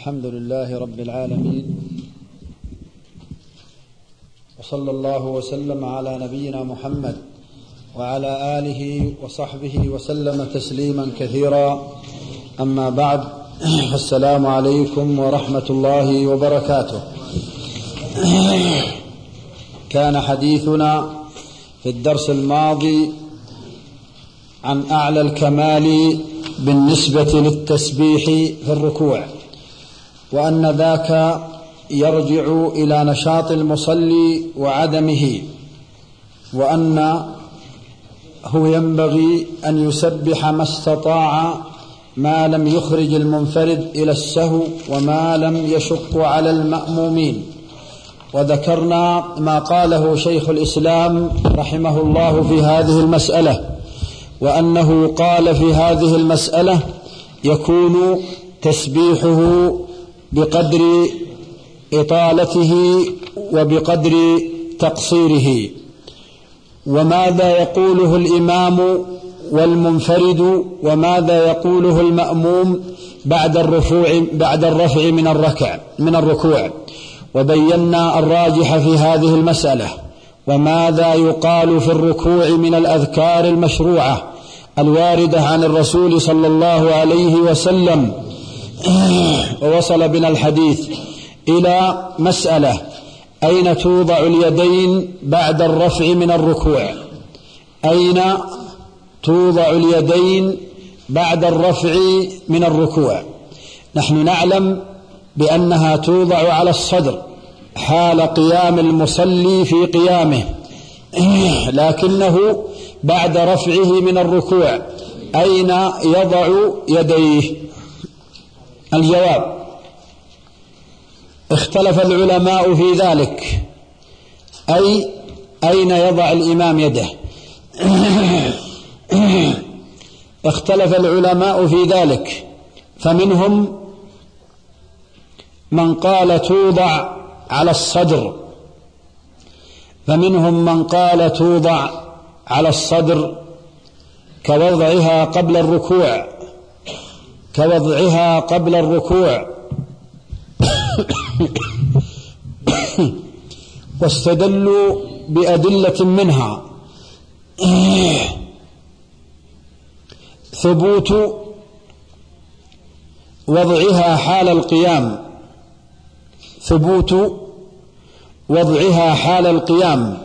الحمد لله رب العالمين، وصلى الله وسلم على نبينا محمد وعلى آله وصحبه وسلم تسليما كثيرا. أما بعد، السلام عليكم ورحمة الله وبركاته. كان حديثنا في الدرس الماضي عن أعلى الكمال بالنسبة للتسبيح في الركوع، وأن ذاك يرجع إلى نشاط المصلي وعدمه، وأنه ينبغي أن يسبح ما استطاع ما لم يخرج المنفرد إلى السهو وما لم يشق على المأمومين. وذكرنا ما قاله شيخ الإسلام رحمه الله في هذه المسألة، وأنه قال في هذه المسألة يكون تسبيحه بقدر إطالته وبقدر تقصيره. وماذا يقوله الإمام والمنفرد وماذا يقوله المأموم بعد الرفع من الركوع، وبينا الراجح في هذه المسألة، وماذا يقال في الركوع من الأذكار المشروعة الواردة عن الرسول صلى الله عليه وسلم. ووصل بنا الحديث إلى مسألة: أين توضع اليدين بعد الرفع من الركوع؟ أين توضع اليدين بعد الرفع من الركوع؟ نحن نعلم بأنها توضع على الصدر حال قيام المصلي في قيامه، لكنه بعد رفعه من الركوع أين يضع يديه؟ الجواب: اختلف العلماء في ذلك، أي أين يضع الإمام يده؟ اختلف العلماء في ذلك، فمنهم من قال توضع على الصدر، فمنهم من قال توضع على الصدر كوضعها قبل الركوع واستدلوا بأدلة منها ثبوت وضعها حال القيام،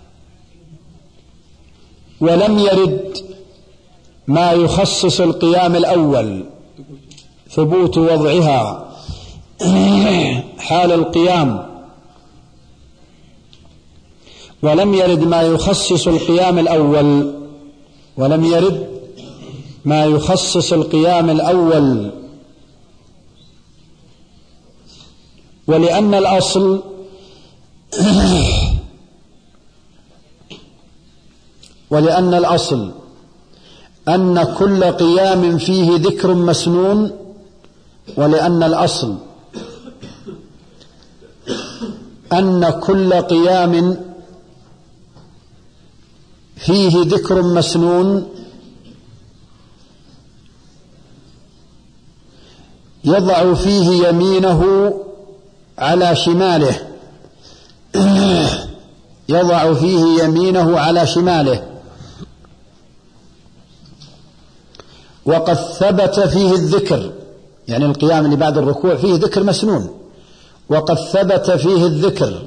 ولم يرد ما يخصص القيام الأول، ثبوت وضعها حال القيام، ولم يرد ما يخصص القيام الأول، ولأن الأصل أن كل قيام فيه ذكر مسنون، ولأن الأصل أن كل قيام فيه ذكر مسنون يضع فيه يمينه على شماله، وقد ثبت فيه الذكر، يعني القيام اللي بعد الركوع فيه ذكر مسنون، وقد ثبت فيه الذكر،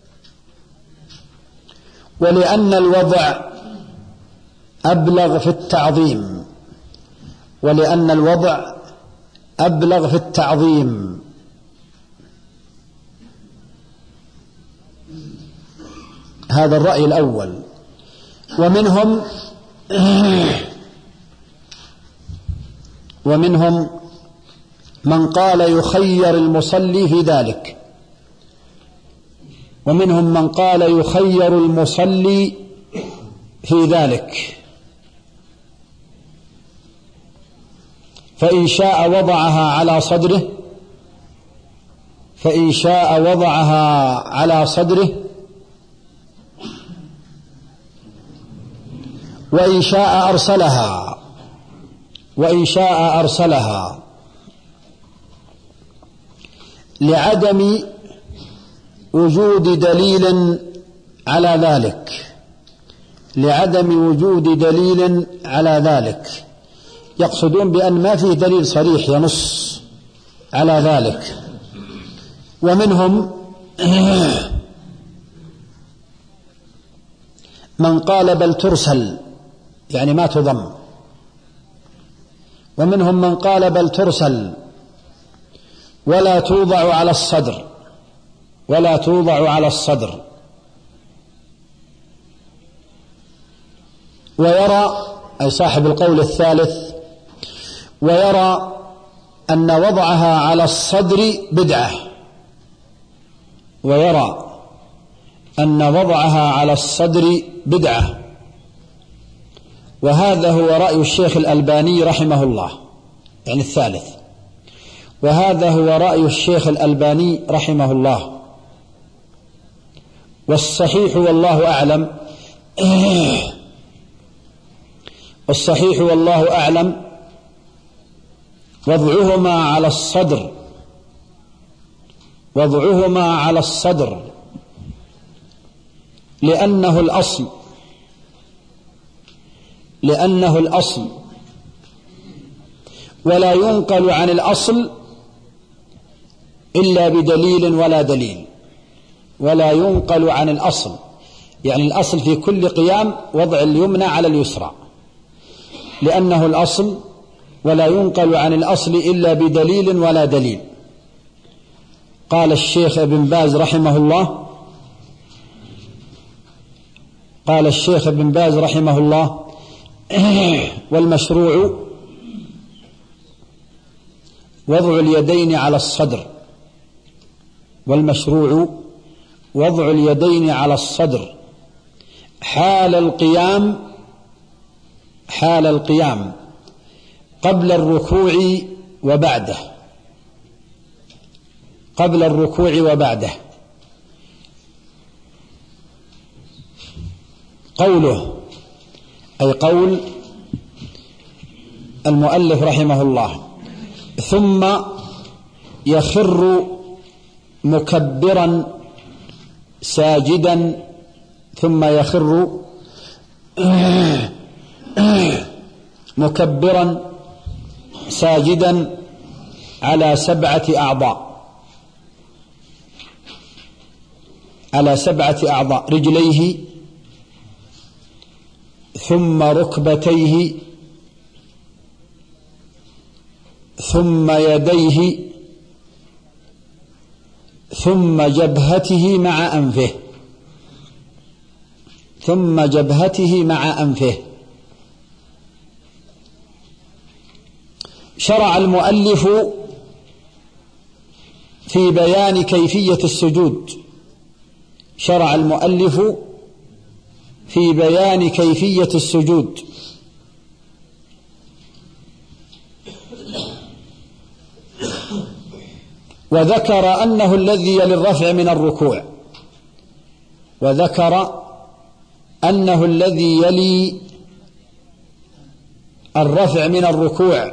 ولأن الوضع أبلغ في التعظيم، هذا الرأي الأول. ومنهم من قال يخير المصلي في ذلك، فإن شاء وضعها على صدره وإن شاء أرسلها لعدم وجود دليل على ذلك، لعدم وجود دليل على ذلك. يقصدون بأن ما فيه دليل صريح ينص على ذلك. ومنهم من قال بل ترسل، يعني ما تضم. ومنهم من قال بل ترسل ولا توضع على الصدر، ولا توضع على الصدر. ويرى، أي صاحب القول الثالث، ويرى أن وضعها على الصدر بدعة، ويرى أن وضعها على الصدر بدعة. وهذا هو رأي الشيخ الألباني رحمه الله، يعني الثالث. وهذا هو رأي الشيخ الألباني رحمه الله. والصحيح والله أعلم والصحيح والله أعلم وضعهما على الصدر، وضعهما على الصدر، لأنه الأصل، لأنه الأصل، ولا ينقل عن الأصل إلا بدليل ولا دليل. ولا ينقل عن الأصل، يعني الأصل في كل قيام وضع اليمنى على اليسرى، لأنه الأصل، ولا ينقل عن الأصل إلا بدليل ولا دليل. قال الشيخ ابن باز رحمه الله، قال الشيخ ابن باز رحمه الله: والمشروع وضع اليدين على الصدر، والمشروع وضع اليدين على الصدر حال القيام، حال القيام قبل الركوع وبعده، قبل الركوع وبعده. قوله، أي قول المؤلف رحمه الله: ثم يخر مكبرا ساجدا، ثم يخر مكبرا ساجدا على 7 أعضاء، على 7 أعضاء: رجليه، ثم ركبتيه، ثم يديه، ثم جبهته مع أنفه، ثم جبهته مع أنفه. شرع المؤلف في بيان كيفية السجود، شرع المؤلف في بيان كيفية السجود، وذكر أنه الذي يلي الرفع من الركوع، وذكر أنه الذي يلي الرفع من الركوع،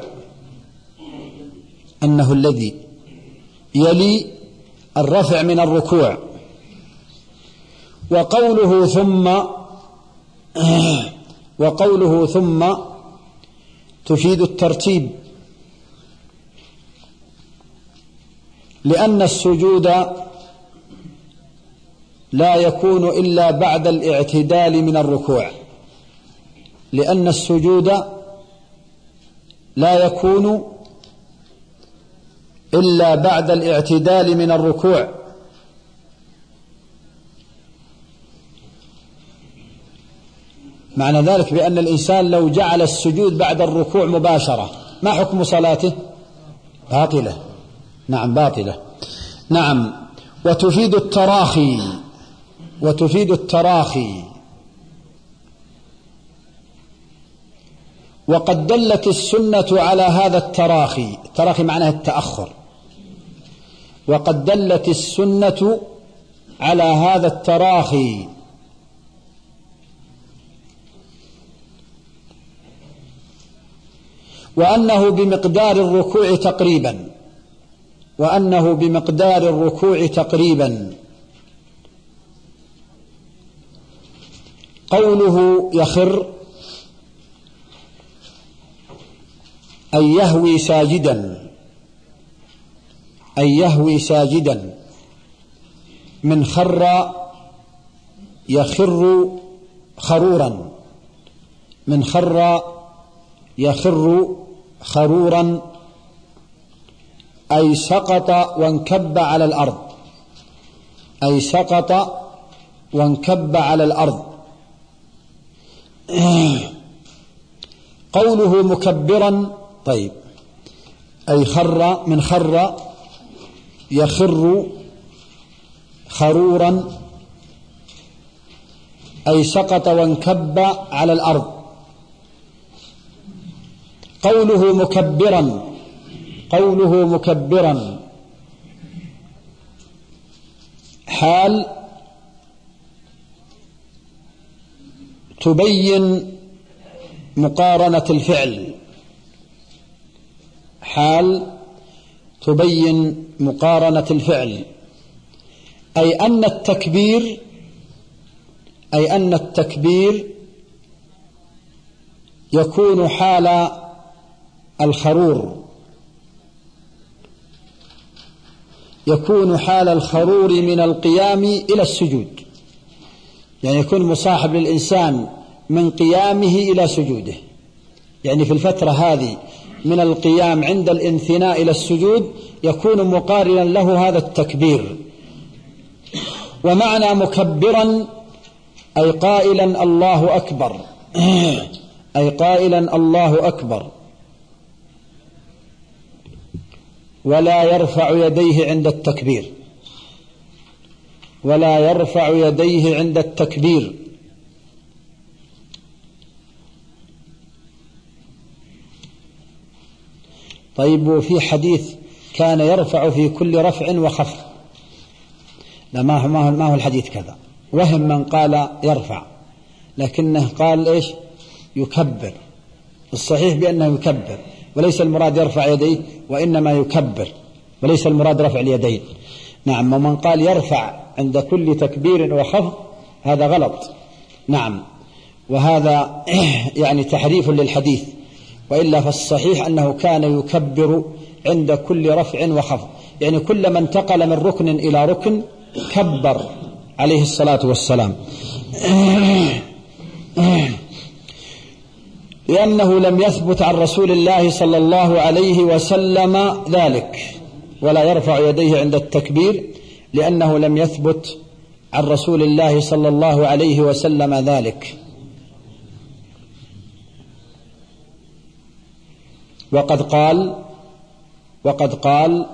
أنه الذي يلي الرفع من الركوع. وقوله ثم تفيد الترتيب، لأن السجود لا يكون إلا بعد الاعتدال من الركوع، لأن السجود لا يكون إلا بعد الاعتدال من الركوع. معنى ذلك بأن الإنسان لو جعل السجود بعد الركوع مباشرة، ما حكم صلاته؟ باطلة. نعم، باطلة. نعم. وتفيد التراخي، وتفيد التراخي. وقد دلت السنة على هذا التراخي، التراخي معناه التأخر، وقد دلت السنة على هذا التراخي، وأنه بمقدار الركوع تقريبا، وأنه بمقدار الركوع تقريبا. قوله يخر أي يهوي ساجدا، أي يهوي ساجدا. من خر يخر خرورا، من خر يخر خرورا أي سقط وانكب على الأرض، أي سقط وانكب على الأرض. قوله مكبرا، طيب، أي خر، من خر يخر خرورا أي سقط وانكب على الأرض. قوله مكبرا، قوله مكبرا حال تبين مقارنة الفعل، حال تبين مقارنة الفعل، أي أن التكبير، أي أن التكبير يكون حال الخرور، يكون حال الخرور من القيام إلى السجود، يعني يكون مصاحب للإنسان من قيامه إلى سجوده، يعني في الفترة هذه من القيام عند الانثناء إلى السجود يكون مقارنا له هذا التكبير. ومعنى مكبرا أي قائلا الله أكبر، أي قائلا الله أكبر، ولا يرفع يديه عند التكبير، ولا يرفع يديه عند التكبير. طيب، وفي حديث كان يرفع في كل رفع وخفض، لا ما هو الحديث كذا، وهم من قال يرفع، لكنه قال إيش؟ يكبر. الصحيح بأنه يكبر، وليس المراد يرفع يديه، وإنما يكبر، وليس المراد رفع اليدين. نعم، ومن قال يرفع عند كل تكبير وخفض هذا غلط. نعم، وهذا يعني تحريف للحديث، وإلا فالصحيح أنه كان يكبر عند كل رفع وخفض، يعني كلما انتقل من ركن إلى ركن كبر عليه الصلاة والسلام. لأنه لم يثبت عن رسول الله صلى الله عليه وسلم ذلك، ولا يرفع يديه عند التكبير، لأنه لم يثبت عن رسول الله صلى الله عليه وسلم ذلك. وقد قال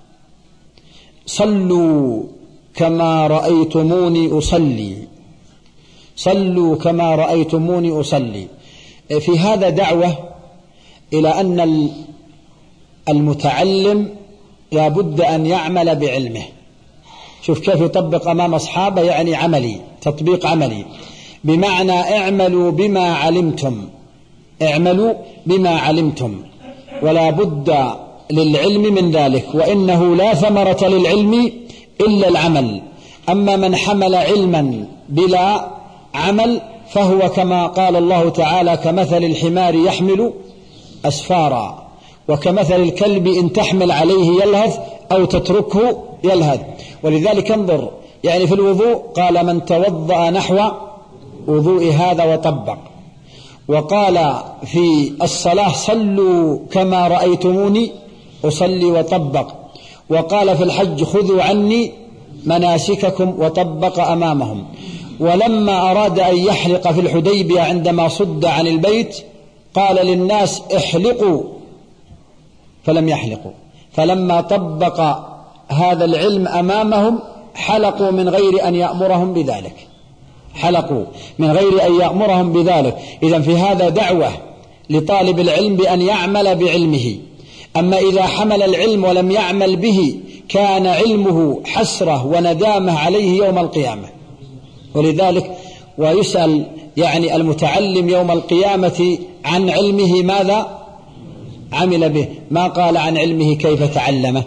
صلوا كما رأيتموني أصلي، صلوا كما رأيتموني أصلي. في هذا دعوة إلى أن المتعلم لا بد أن يعمل بعلمه. شوف كيف يطبق أمام أصحابه، يعني عملي، تطبيق عملي، بمعنى اعملوا بما علمتم، اعملوا بما علمتم، ولا بد للعلم من ذلك، وإنه لا ثمرة للعلم إلا العمل. أما من حمل علما بلا عمل فهو كما قال الله تعالى كمثل الحمار يحمل أسفارا، وكمثل الكلب إن تحمل عليه يلهث أو تتركه يلهث. ولذلك انظر، يعني في الوضوء قال من توضأ نحو وضوء هذا وطبق، وقال في الصلاة صلوا كما رأيتموني أصلي وطبق، وقال في الحج خذوا عني مناسككم وطبق أمامهم. ولما أراد أن يحلق في الحديبية عندما صد عن البيت قال للناس احلقوا فلم يحلقوا، فلما طبق هذا العلم أمامهم حلقوا من غير أن يأمرهم بذلك، حلقوا من غير أن يأمرهم بذلك. إذن في هذا دعوة لطالب العلم بأن يعمل بعلمه. أما إذا حمل العلم ولم يعمل به كان علمه حسرة وندامة عليه يوم القيامة. ولذلك ويسأل يعني المتعلم يوم القيامة عن علمه ماذا عمل به، ما قال عن علمه كيف تعلمه.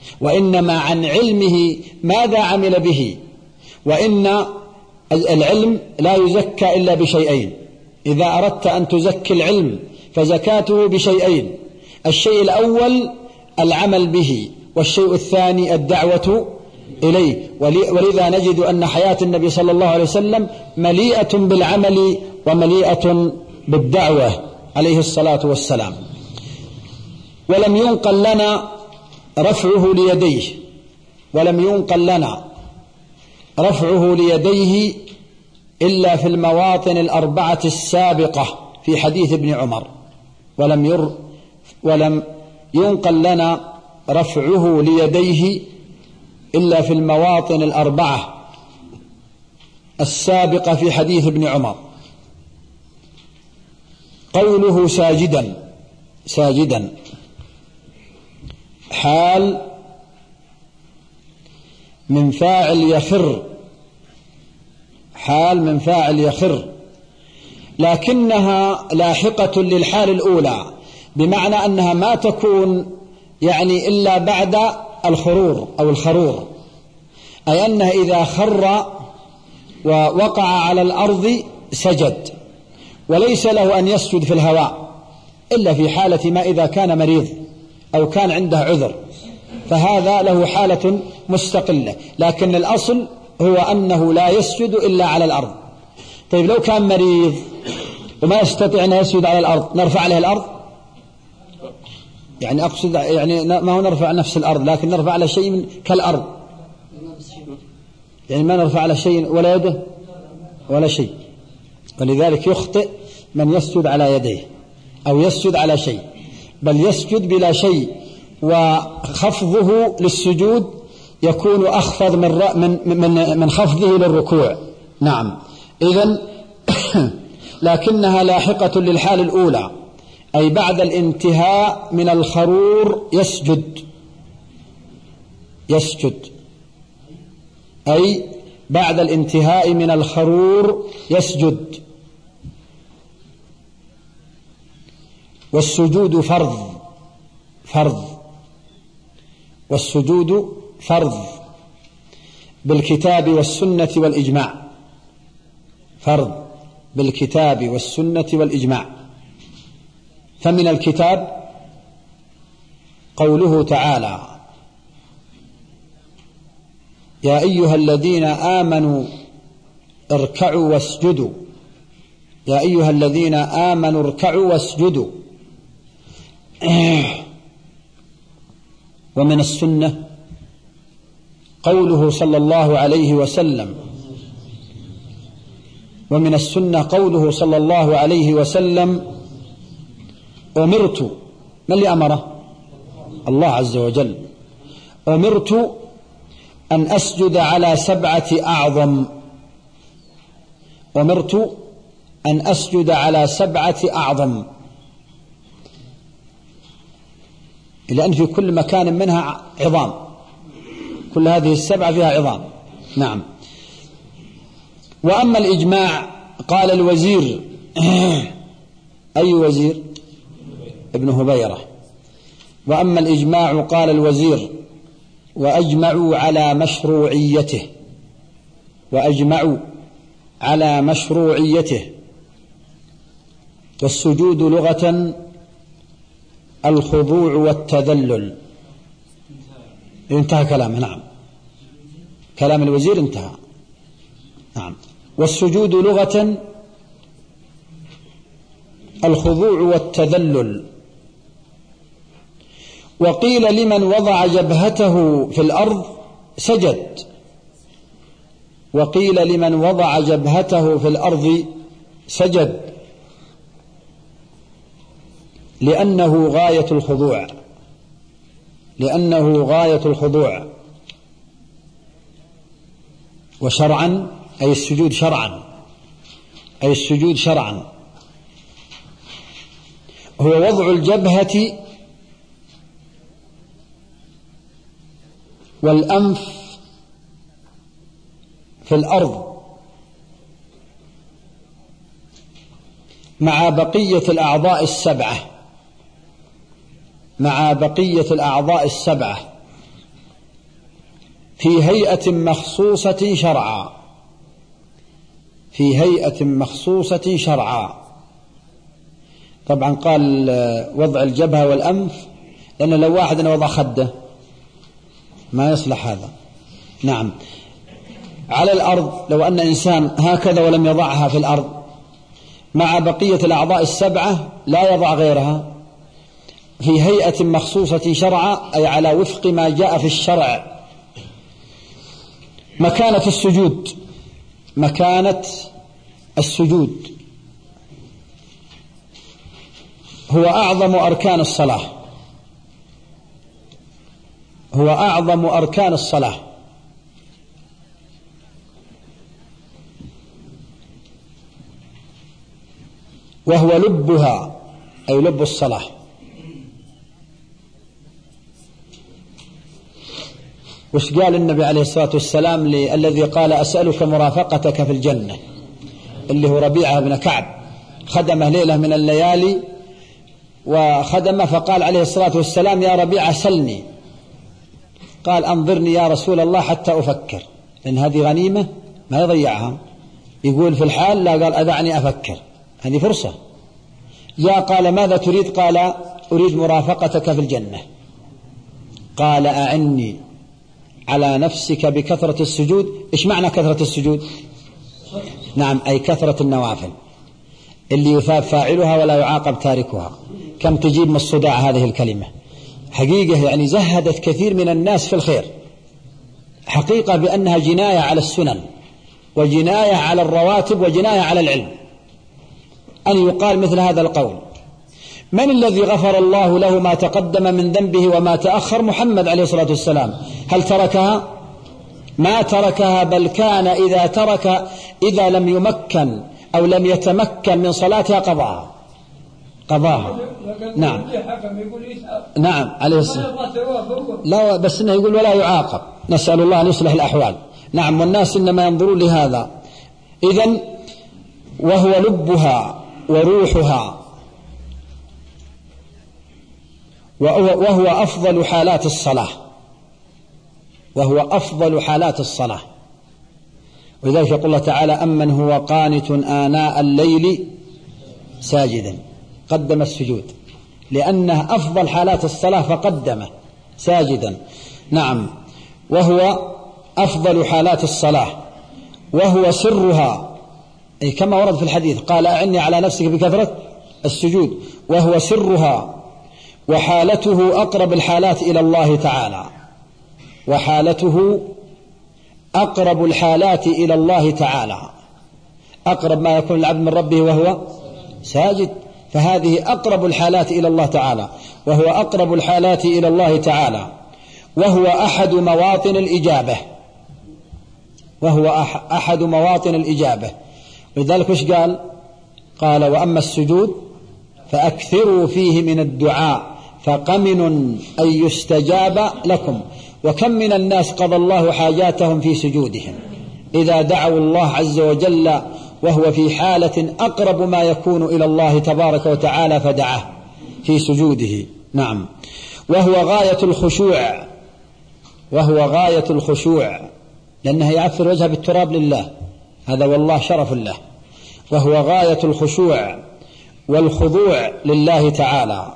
وإنما عن علمه ماذا عمل به. وإن العلم لا يزكى إلا بشيئين، إذا أردت أن تزكي العلم فزكاته بشيئين: الشيء الأول العمل به، والشيء الثاني الدعوة إليه. ولذا نجد أن حياة النبي صلى الله عليه وسلم مليئة بالعمل ومليئة بالدعوة عليه الصلاة والسلام. ولم ينقل لنا رفعه ليديه، ولم ينقل لنا رفعه ليديه إلا في المواطن الأربعة السابقة في حديث ابن عمر. ولم ينقل لنا رفعه ليديه إلا في المواطن الأربعة السابقة في حديث ابن عمر. قوله ساجدا حال من فاعل يخر، حال من فاعل يخر، لكنها لاحقة للحال الأولى، بمعنى أنها ما تكون يعني إلا بعد الخرور أو الخرور، أي أنه إذا خر ووقع على الأرض سجد، وليس له أن يسجد في الهواء إلا في حالة ما إذا كان مريض أو كان عنده عذر، فهذا له حالة مستقلة، لكن الأصل هو أنه لا يسجد إلا على الأرض. طيب لو كان مريض وما يستطيع أن يسجد على الأرض نرفع له الأرض؟ يعني أقصد يعني ما هو نرفع نفس الأرض، لكن نرفع على شيء كالأرض، يعني ما نرفع على شيء ولا يده ولا شيء. ولذلك يخطئ من يسجد على يديه أو يسجد على شيء، بل يسجد بلا شيء، وخفضه للسجود يكون أخفض من خفضه للركوع. نعم. إذن لكنها لاحقة للحال الأولى، أي بعد الانتهاء من الخرور يسجد، أي بعد الانتهاء من الخرور يسجد. والسجود فرض، والسجود فرض بالكتاب والسنة والإجماع، فرض بالكتاب والسنة والإجماع. فمن الكتاب قوله تعالى: يا أيها الذين آمنوا اركعوا واسجدوا، يا أيها الذين آمنوا اركعوا واسجدوا. ومن السنة قوله صلى الله عليه وسلم، ومن السنة قوله صلى الله عليه وسلم: أمرت، من اللي أمره؟ الله عز وجل. أمرت أن أسجد على 7 أعظم، أمرت أن أسجد على 7 أعظم، لأن في كل مكان منها عظام، كل هذه 7 فيها عظام. نعم. وأما الإجماع قال الوزير أي وزير؟ ابن هبيرة. وأما الإجماع قال الوزير: وأجمعوا على مشروعيته، وأجمعوا على مشروعيته. والسجود لغة الخضوع والتذلل. انتهى كلامه. نعم، كلام الوزير انتهى. نعم. والسجود لغة الخضوع والتذلل. وقيل لمن وضع جبهته في الأرض سجد، وقيل لمن وضع جبهته في الأرض سجد، لأنه غاية الخضوع، لأنه غاية الخضوع. وشرعا أي السجود شرعا، أي السجود شرعا هو وضع الجبهة والأنف في الأرض مع بقية الأعضاء السبعة، مع بقية الأعضاء السبعة. في هيئة مخصوصة شرعا، في هيئة مخصوصة شرعا. طبعا قال وضع الجبهة والأنف، لأن لو واحد وضع خده ما يصلح هذا. نعم. على الأرض، لو أن إنسان هكذا ولم يضعها في الأرض مع بقية الأعضاء السبعة لا يضع غيرها، في هيئة مخصوصة شرعا أي على وفق ما جاء في الشرع. مكانة السجود، مكانة السجود هو أعظم أركان الصلاة، هو أعظم أركان الصلاة، وهو لبها أي لب الصلاة. وش قال النبي عليه الصلاة والسلام الذي قال أسألك مرافقتك في الجنة، اللي هو ربيعة بن كعب، خدمه ليلة من الليالي وخدمه، فقال عليه الصلاة والسلام يا ربيعة سلني، قال أنظرني يا رسول الله حتى أفكر، لأن هذه غنيمة ما يضيعها، يقول في الحال لا، قال أدعني أفكر، هذه فرصة. جاء قال ماذا تريد؟ قال أريد مرافقتك في الجنة. قال أعني على نفسك بكثرة السجود. إيش معنى كثرة السجود؟ نعم، أي كثرة النوافل اللي يثاب فاعلها ولا يعاقب تاركها. كم تجيب من الصداع هذه الكلمة، حقيقة يعني زهدت كثير من الناس في الخير، حقيقة بأنها جناية على السنن وجناية على الرواتب وجناية على العلم أن يقال مثل هذا القول. من الذي غفر الله له ما تقدم من ذنبه وما تأخر؟ محمد عليه الصلاة والسلام. هل تركها؟ ما تركها، بل كان إذا لم يمكن أو لم يتمكن من صلاتها قضاها. نعم نعم عليه الصلاة. لا بس إنه يقول ولا يعاقب، نسأل الله أن يصلح الأحوال. نعم، والناس إنما ينظرون لهذا. إذن وهو لبها وروحها، وهو أفضل حالات الصلاة، وهو أفضل حالات الصلاة. ولذلك يقول الله تعالى أمن هو قانت آناء الليل ساجدا، قدم السجود لأنه أفضل حالات الصلاة فقدمه ساجدا. نعم، وهو أفضل حالات الصلاة، وهو سرها، أي كما ورد في الحديث قال أعني على نفسك بكثرة السجود، وهو سرها، وحالته أقرب الحالات إلى الله تعالى، وحالته أقرب الحالات إلى الله تعالى، أقرب ما يكون العبد من ربه وهو ساجد، فهذه أقرب الحالات إلى الله تعالى، وهو أقرب الحالات إلى الله تعالى، وهو أحد مواطن الإجابة، وهو أحد مواطن الإجابة. ولذلك وش قال؟ قال وأما السجود فأكثروا فيه من الدعاء فقمن أن يستجاب لكم، وكم من الناس قضى الله حاجاتهم في سجودهم إذا دعوا الله عز وجل وهو في حالة أقرب ما يكون إلى الله تبارك وتعالى فدعاه في سجوده. نعم، وهو غاية الخشوع، وهو غاية الخشوع، لأنه يعفر وجهه بالتراب لله، هذا والله شرف له. وهو غاية الخشوع والخضوع لله تعالى،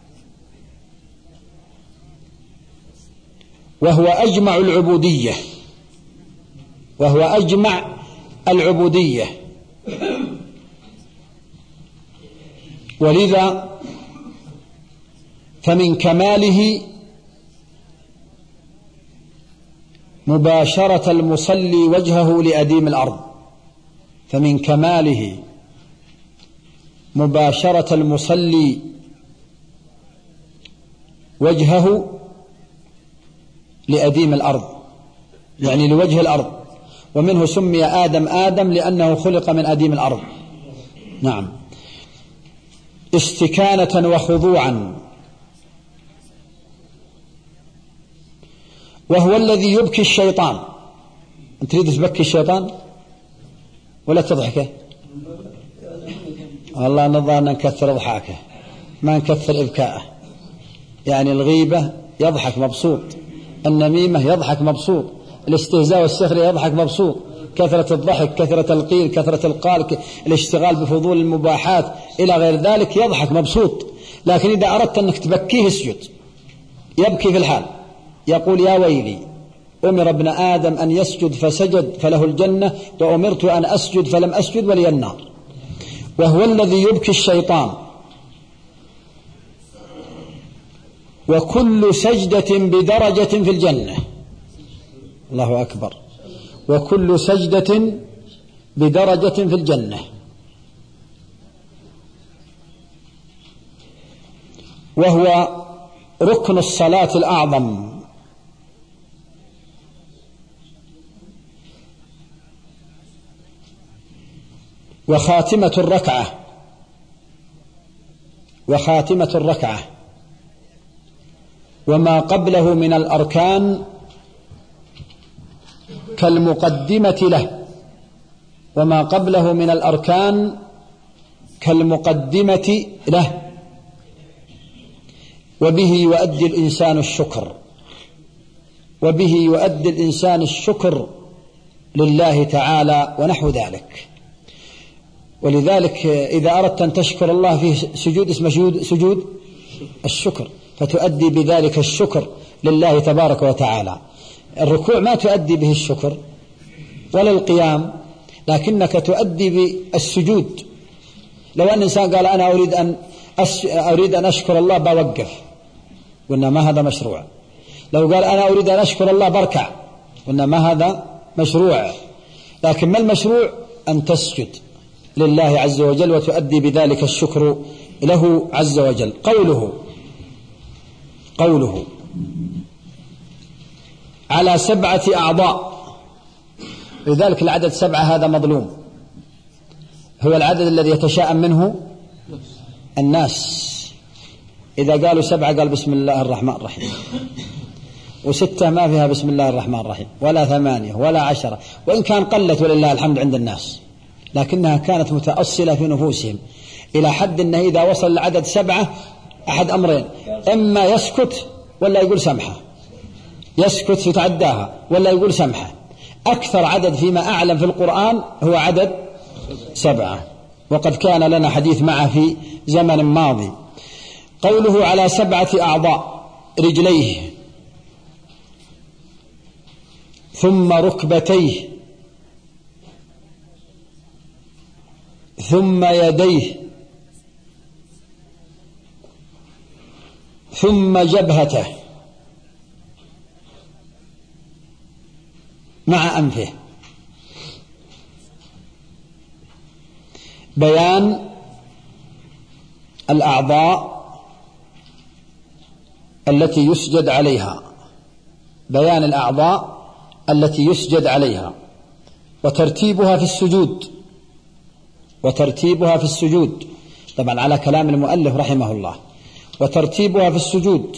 وهو أجمع العبودية، وهو أجمع العبودية. ولذا فمن كماله مباشرة المصلي وجهه لأديم الأرض، فمن كماله مباشرة المصلي وجهه لأديم الأرض، يعني لوجه الأرض، ومنه سمي آدم لأنه خلق من أديم الأرض. نعم، استكانة وخضوعا. وهو الذي يبكي الشيطان. أنت تريد تبكي الشيطان ولا تضحكه؟ والله نظر أن نكثر ضحاكه ما نكثر إبكاءه. يعني الغيبة يضحك مبسوط، النميمة يضحك مبسوط، الاستهزاء والسخرية يضحك مبسوط، كثرة الضحك، كثرة القيل، كثرة القال، الاشتغال بفضول المباحات إلى غير ذلك يضحك مبسوط. لكن إذا أردت أنك تبكيه اسجد، يبكي في الحال، يقول يا ويلي أمر ابن آدم أن يسجد فسجد فله الجنة، وأمرت أن أسجد فلم أسجد ولي النار. وهو الذي يبكي الشيطان. وكل سجدة بدرجة في الجنة. الله أكبر. وكل سجدة بدرجة في الجنة. وهو ركن الصلاة الأعظم. وخاتمة الركعة وما قبله من الأركان كالمقدمة له. وما قبله من الأركان كالمقدمة له. وبه يؤدي الإنسان الشكر لله تعالى ونحو ذلك. ولذلك إذا أردت أن تشكر الله في سجود اسمه سجود الشكر، فتؤدي بذلك الشكر لله تبارك وتعالى. الركوع ما تؤدي به الشكر ولا القيام، لكنك تؤدي بالسجود. لو أن إنسان قال أنا أريد أن أشكر الله بوقف، قلنا ما هذا مشروع. لو قال أنا أريد أن أشكر الله بركع، قلنا ما هذا مشروع. لكن ما المشروع؟ أن تسجد لله عز وجل وتؤدي بذلك الشكر له عز وجل. قوله على 7 أعضاء، لذلك العدد 7 هذا مظلوم، هو العدد الذي يتشاءم منه الناس. إذا قالوا 7 قال بسم الله الرحمن الرحيم، و6 ما فيها بسم الله الرحمن الرحيم، ولا 8 ولا 10، وإن كان قلت ولله الحمد عند الناس، لكنها كانت متأصلة في نفوسهم إلى حد أنه إذا وصل العدد 7 أحد أمرين: إما يسكت ولا يقول سمحة، يسكت يتعداها ولا يقول سمحة. أكثر عدد فيما أعلم في القرآن هو عدد 7، وقد كان لنا حديث معه في زمن ماضي. قوله على 7 أعضاء: رجليه، ثم ركبتيه، ثم يديه، ثم جبهته مع أنفه. بيان الأعضاء التي يسجد عليها، بيان الأعضاء التي يسجد عليها، وترتيبها في السجود، طبعا على كلام المؤلف رحمه الله، وترتيبها في السجود.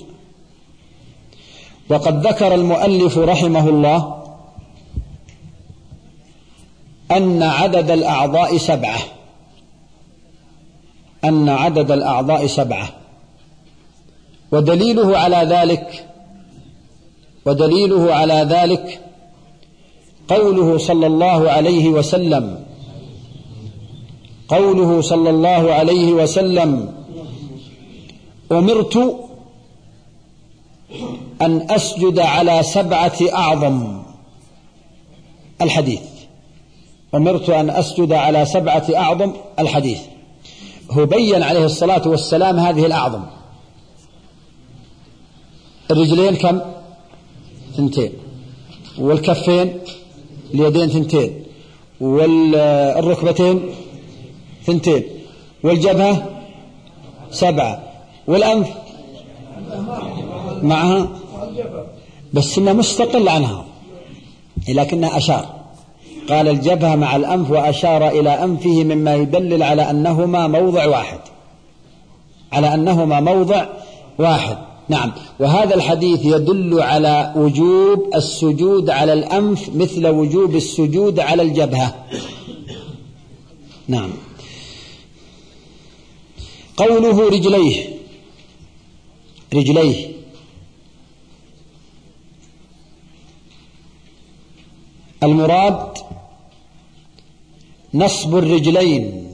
وقد ذكر المؤلف رحمه الله أن عدد الأعضاء 7، ودليله على ذلك قوله صلى الله عليه وسلم: أمرت أن أسجد على 7 أعظم. الحديث أمرت أن أسجد على 7 أعظم. الحديث هو بين عليه الصلاة والسلام هذه الأعظم. الرجلين كم؟ 2، والكفين اليدين 2، والركبتين 2، والجبهة 7، والأنف معها، بس إنه مستقل عنها، لكنها أشار، قال الجبهة مع الأنف، وأشار إلى أنفه، مما يدلل على أنهما موضع واحد. نعم. وهذا الحديث يدل على وجوب السجود على الأنف مثل وجوب السجود على الجبهة. نعم. قوله رجليه، المراد نصب الرجلين،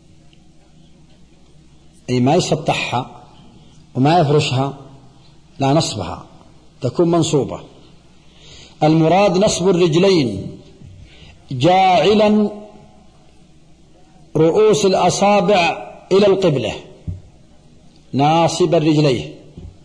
أي ما يسطحها وما يفرشها، لا، نصبها تكون منصوبة. المراد نصب الرجلين جاعلا رؤوس الأصابع إلى القبلة، ناصب الرجلين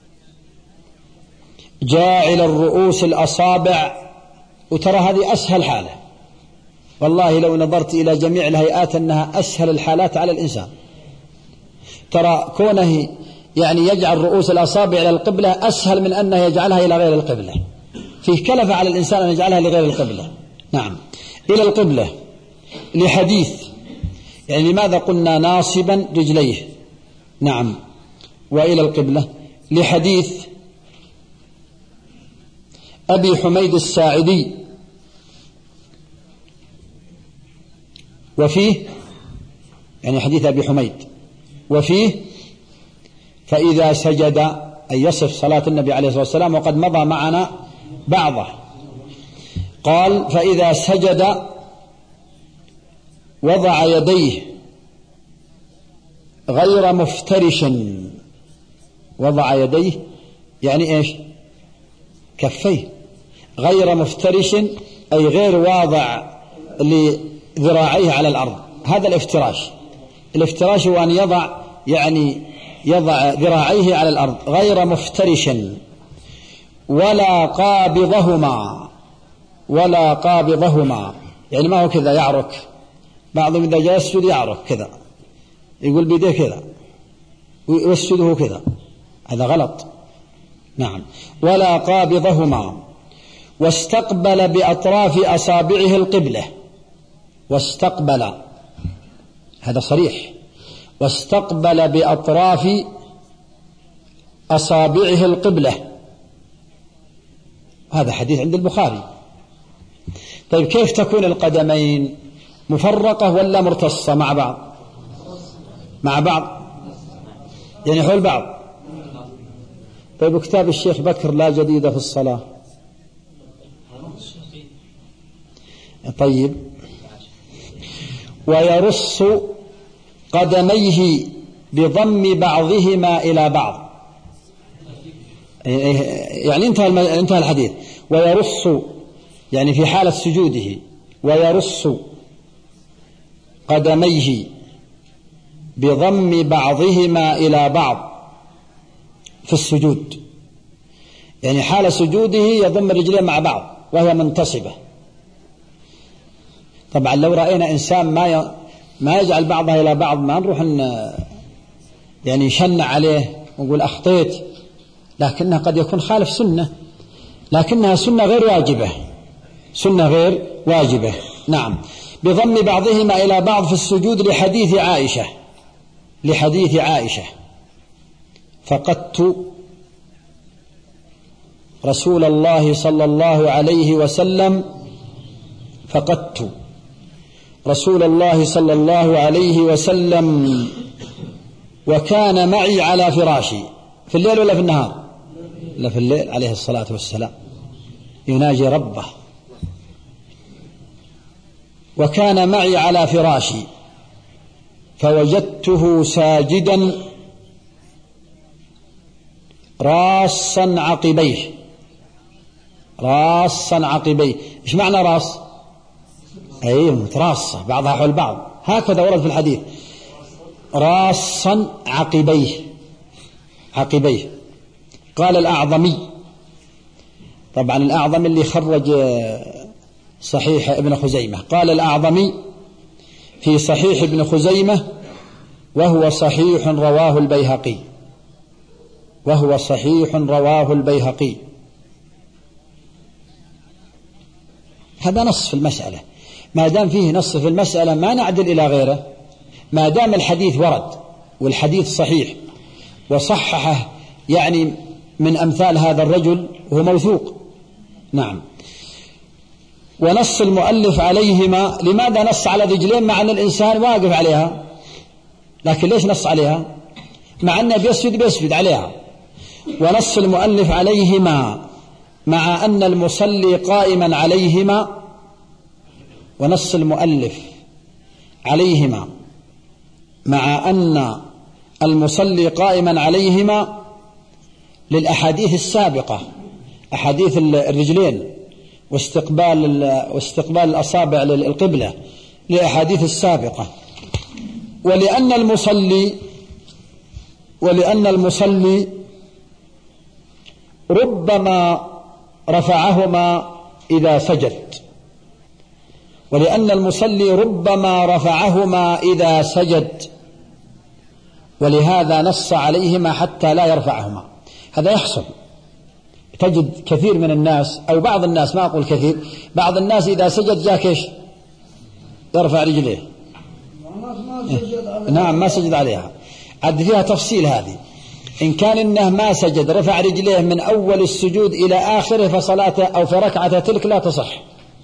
جاعل الرؤوس الأصابع. وترى هذه أسهل حالة، والله لو نظرت إلى جميع الهيئات أنها أسهل الحالات على الإنسان. ترى كونه يعني يجعل رؤوس الأصابع إلى القبلة أسهل من أنه يجعلها إلى غير القبلة. فيه كلفة على الإنسان أن يجعلها لغير القبلة. نعم، إلى القبلة لحديث، يعني لماذا قلنا ناصبا رجليه؟ نعم، وإلى القبلة لحديث أبي حميد الساعدي، وفيه يعني حديث أبي حميد، وفيه فإذا سجد، أي يصف صلاة النبي عليه الصلاة والسلام، وقد مضى معنا بعضه. قال فإذا سجد وضع يديه غير مفترش. وضع يديه يعني إيش؟ كفيه غير مفترش، أي غير واضع لذراعيه على الأرض. هذا الافتراش. الافتراش هو أن يضع يعني يضع ذراعيه على الأرض غير مفترش، ولا قابضهما. ولا قابضهما يعني ما هو كذا يعرك، بعضهم إذا جاء يسجد يعرك كذا، يقول بيديه كذا ويسجده كذا، هذا غلط. نعم، ولا قابضهما. واستقبل بأطراف أصابعه القبلة. واستقبل، هذا صريح، واستقبل بأطراف أصابعه القبلة. هذا حديث عند البخاري. طيب كيف تكون القدمين؟ مفرقة ولا مرتصة مع بعض؟ مع بعض يعني حول بعض. طيب كتاب الشيخ بكر لا جديد في الصلاة. طيب ويرص قدميه بضم بعضهما إلى بعض، يعني انتهى الحديث. ويرص يعني في حالة سجوده، ويرص قدميه بضم بعضهما إلى بعض في السجود، يعني حال سجوده يضم الرجلين مع بعض وهي منتصبة. طبعا لو رأينا إنسان ما يجعل بعضها إلى بعض ما نروح يعني نشنع عليه ونقول أخطيت، لكنها قد يكون خالف سنة، لكنها سنة غير واجبة، سنة غير واجبة. نعم، بضم بعضهما إلى بعض في السجود لحديث عائشة. لحديث عائشة فقدت رسول الله صلى الله عليه وسلم، فقدت رسول الله صلى الله عليه وسلم وكان معي على فراشي. في الليل ولا في النهار؟ لا، في الليل عليه الصلاة والسلام يناجي ربه. وكان معي على فراشي فوجدته ساجدا راصا عقبيه. راصا عقبيه، ايش معنى راص؟ اي متراصة بعضها حول بعض، هكذا ورد في الحديث، راصا عقبيه. عقبيه. قال الأعظمي، طبعا الأعظمي اللي خرج صحيح ابن خزيمة، قال الأعظمي في صحيح ابن خزيمة وهو صحيح رواه البيهقي. وهو صحيح رواه البيهقي. هذا نص في المسألة. ما دام فيه نص في المسألة ما نعدل إلى غيره، ما دام الحديث ورد والحديث صحيح وصححه يعني من أمثال هذا الرجل وهو موثوق. نعم. ونص المؤلف عليهما، لماذا نص على رجلين مع أن الإنسان واقف عليها؟ لكن ليش نص عليها مع أنه بيسجد عليها؟ ونص المؤلف عليهما مع أن المصلي قائما عليهما ونص المؤلف عليهما مع أن المصلي قائما عليهما للأحاديث السابقة، أحاديث الرجلين واستقبال الأصابع للقبلة، لأحاديث السابقة. ولأن المصلي ربما رفعهما إذا سجد، ولهذا نص عليهما حتى لا يرفعهما. هذا يحصل، تجد كثير من الناس أو بعض الناس، ما أقول كثير، بعض الناس إذا سجد جاك إيش؟ يرفع رجليه. نعم، ما سجد عليها. عد فيها تفصيل هذه. إن كان إنه ما سجد رفع رجليه من أول السجود إلى آخره فصلاته أو في ركعته تلك لا تصح.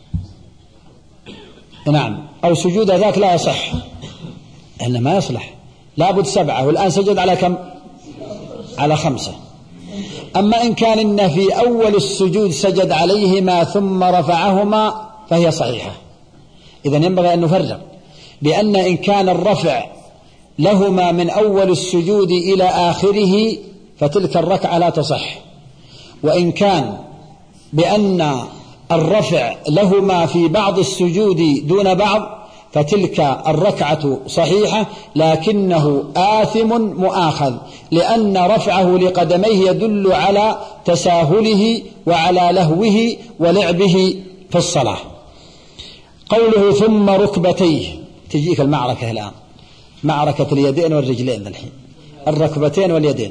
نعم، أو سجود ذاك لا يصح، إنه ما يصلح، لابد 7، والآن سجد على كم؟ على 5. أما إن كان إنه في أول السجود سجد عليهما ثم رفعهما فهي صحيحة. إذن ينبغي أن نفرق بأن إن كان الرفع لهما من أول السجود إلى آخره فتلك الركعة لا تصح، وإن كان بأن الرفع لهما في بعض السجود دون بعض فتلك الركعة صحيحة، لكنه آثم مؤاخذ، لأن رفعه لقدميه يدل على تساهله وعلى لهوه ولعبه في الصلاة. قوله ثم ركبتيه، تجيك المعركة الآن، معركة اليدين والرجلين الحين، الركبتين واليدين.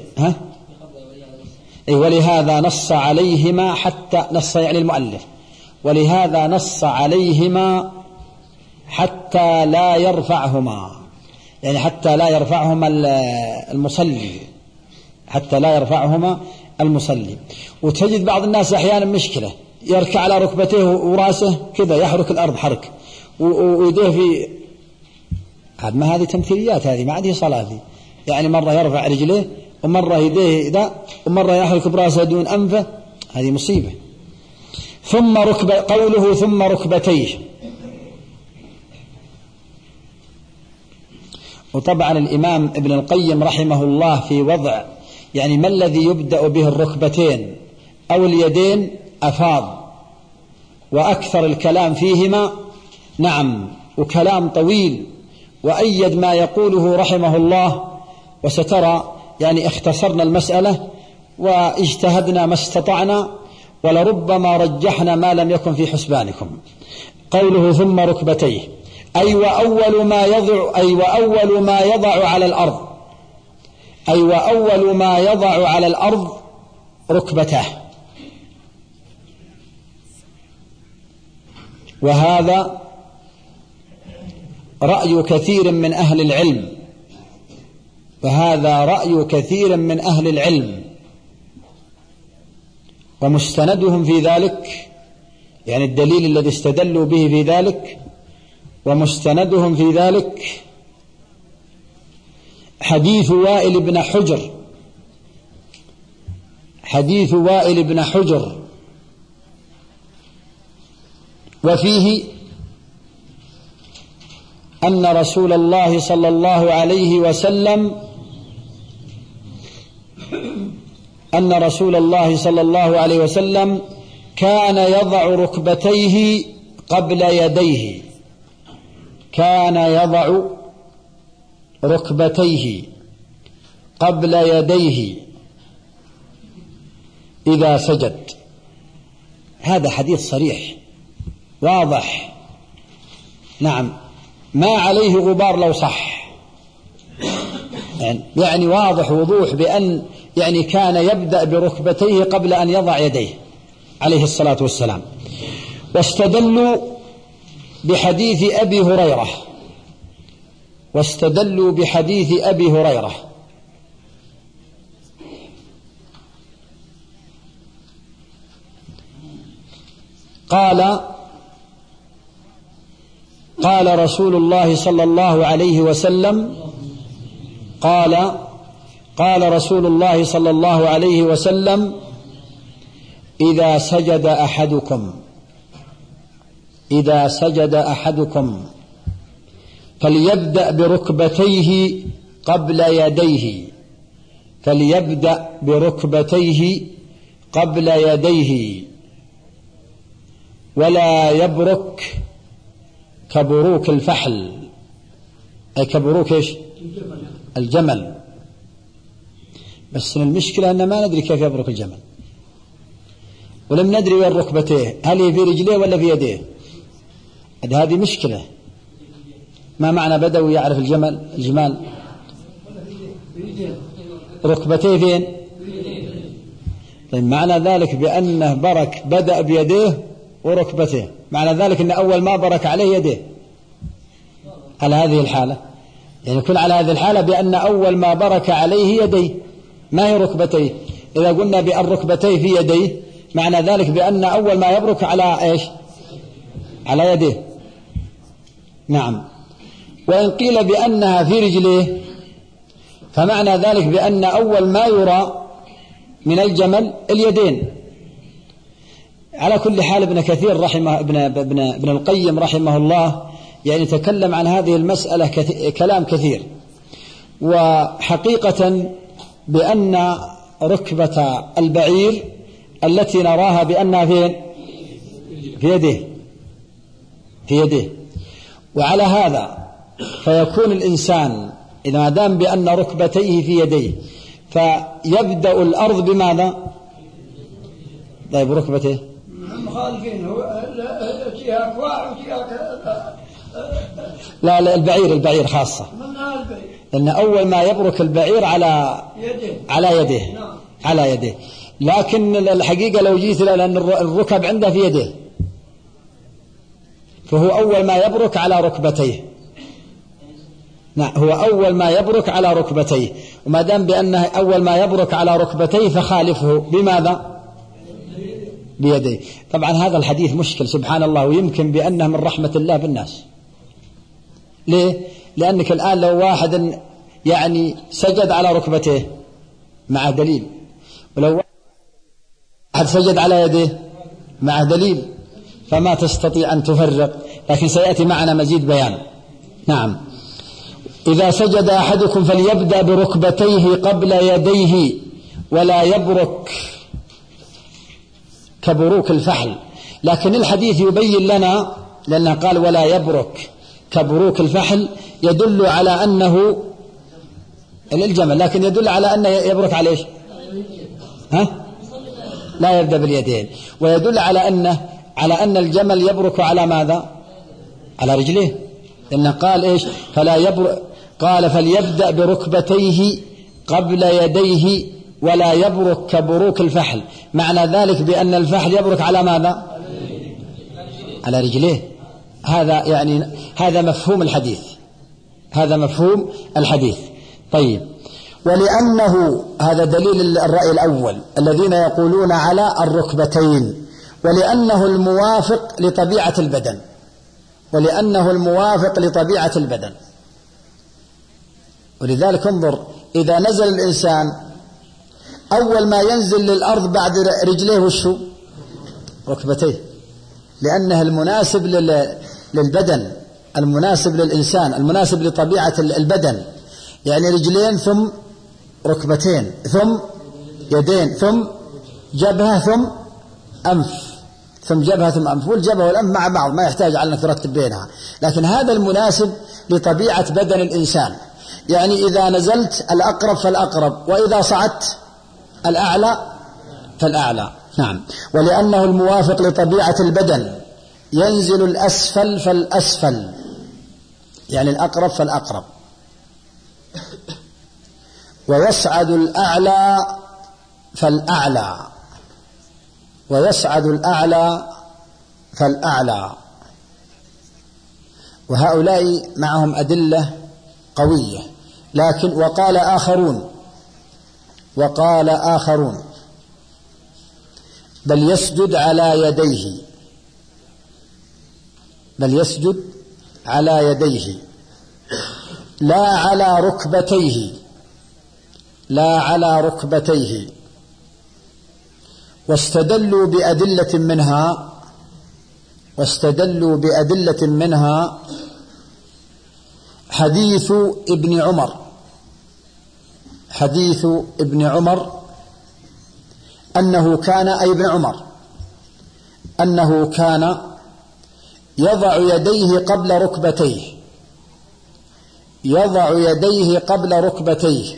ولهذا نص عليهما حتى نص يعني المؤلف، ولهذا نص عليهما حتى لا يرفعهما، يعني حتى لا يرفعهما المصلي، حتى لا يرفعهما المصلي. وتجد بعض الناس أحيانا مشكلة، يركع على ركبتيه وراسه كذا يحرك الأرض حرك ويديه في هذه تمثيليات، هذه ما عاد هي صلاة دي. يعني مرة يرفع رجليه ومرة يديه ذا ومرة يحرك براسه دون أنفه، هذه مصيبة. قوله ثم ركبتيه، وطبعا الإمام ابن القيم رحمه الله في وضع يعني ما الذي يبدأ به الركبتين أو اليدين أفاض وأكثر الكلام فيهما، نعم، وكلام طويل، وأيد ما يقوله رحمه الله. وسترى يعني اختصرنا المسألة واجتهدنا ما استطعنا، ولربما رجحنا ما لم يكن في حسبانكم. قوله ثم ركبتيه، أي وأول ما يضع على الأرض ركبته. وهذا رأي كثير من أهل العلم، ومستندهم في ذلك، يعني الدليل الذي استدلوا به في ذلك ومستندهم في ذلك حديث وائل بن حجر، وفيه أن رسول الله صلى الله عليه وسلم كان يضع ركبتيه قبل يديه إذا سجد. هذا حديث صريح واضح، نعم، ما عليه غبار لو صح، يعني واضح وضوح بأن يعني كان يبدأ بركبتيه قبل أن يضع يديه عليه الصلاة والسلام. واستدلوا بحديث أبي هريرة قال رسول الله صلى الله عليه وسلم قال رسول الله صلى الله عليه وسلم: إذا إذا سجد أحدكم فليبدأ بركبتيه قبل يديه، فليبدأ بركبتيه قبل يديه ولا يبرك كبروك الفحل، أي كبروك إيش؟ الجمل. بس المشكلة أن ما ندري كيف يبرك الجمل، ولم ندري وين ركبتيه، هل هي في رجليه ولا في يديه؟ هذه مشكلة. ما معنى بدوي يعرف الجمال ركبتيه فين؟ طيب معنى ذلك بأنه برك بدأ بيديه وركبتيه، معنى ذلك أن أول ما برك عليه يديه على هذه الحالة، يعني يكون على هذه الحالة بأن أول ما برك عليه يديه ما هي ركبتيه. إذا قلنا بأن ركبتيه في يديه معنى ذلك بأن أول ما يبرك على إيش؟ على يديه. نعم. وإن قيل بأنها في رجليه فمعنى ذلك بأن أول ما يرى من الجمل اليدين. على كل حال ابن كثير رحمه ابن القيم رحمه الله يعني تكلم عن هذه المسألة كلام كثير. وحقيقة بأن ركبة البعير التي نراها بأنها في يده، وعلى هذا فيكون الإنسان إذا ما دام بأن ركبتيه في يديه فيبدأ الأرض بماذا؟ طيب ركبته مخالفين هو لا البعير خاصة، لأن أول ما يبرك البعير على يده. لكن الحقيقة لو جيت لأن الركب عنده في يده فهو أول ما يبرك على ركبتيه. نعم هو أول ما يبرك على ركبتيه، وما دام بأنه أول ما يبرك على ركبتيه فخالفه بماذا؟ بيديه. طبعا هذا الحديث مشكل سبحان الله، ويمكن بأنه من رحمة الله بالناس. ليه؟ لأنك الآن لو واحد يعني سجد على ركبتيه مع دليل، ولو واحد سجد على يديه مع دليل، فما تستطيع أن تفرق، لكن سيأتي معنا مزيد بيان. نعم. إذا سجد أحدكم فليبدأ بركبتيه قبل يديه ولا يبرك كبروك الفحل. لكن الحديث يبين لنا، لأنه قال ولا يبرك كبروك الفحل، يدل على أنه الجمل، لكن يدل على أنه يبرك على إيش؟ لا يبدأ باليدين، ويدل على أن الجمل يبرك على ماذا؟ على رجليه، لأنه قال إيش؟ فلا يبرك، قال فليبدأ بركبتيه قبل يديه ولا يبرك كبروك الفحل. معنى ذلك بأن الفحل يبرك على ماذا؟ على رجليه. هذا مفهوم الحديث. طيب، ولأنه هذا دليل الرأي الأول الذين يقولون على الركبتين، ولأنه الموافق لطبيعة البدن. ولذلك انظر، إذا نزل الإنسان أول ما ينزل للأرض بعد رجليه وشو؟ ركبتيه، لأنه المناسب للبدن، المناسب للإنسان، المناسب لطبيعة البدن، يعني رجلين ثم ركبتين ثم يدين ثم جبهة ثم أنف، والجبهة والأنف مع بعض، ما يحتاج على أن ترتب بينها، لكن هذا المناسب لطبيعة بدن الإنسان. يعني إذا نزلت الأقرب فالأقرب، وإذا صعدت الأعلى فالأعلى. نعم. ولأنه الموافق لطبيعة البدن ينزل الأسفل فالأسفل، يعني الأقرب فالأقرب، ويصعد الأعلى فالأعلى. وهؤلاء معهم أدلة قوية، لكن وقال آخرون بل يسجد على يديه لا على ركبتيه. واستدلوا بأدلة منها واستدلوا بأدلة منها حديث ابن عمر أنه كان أي ابن عمر أنه كان يضع يديه قبل ركبتيه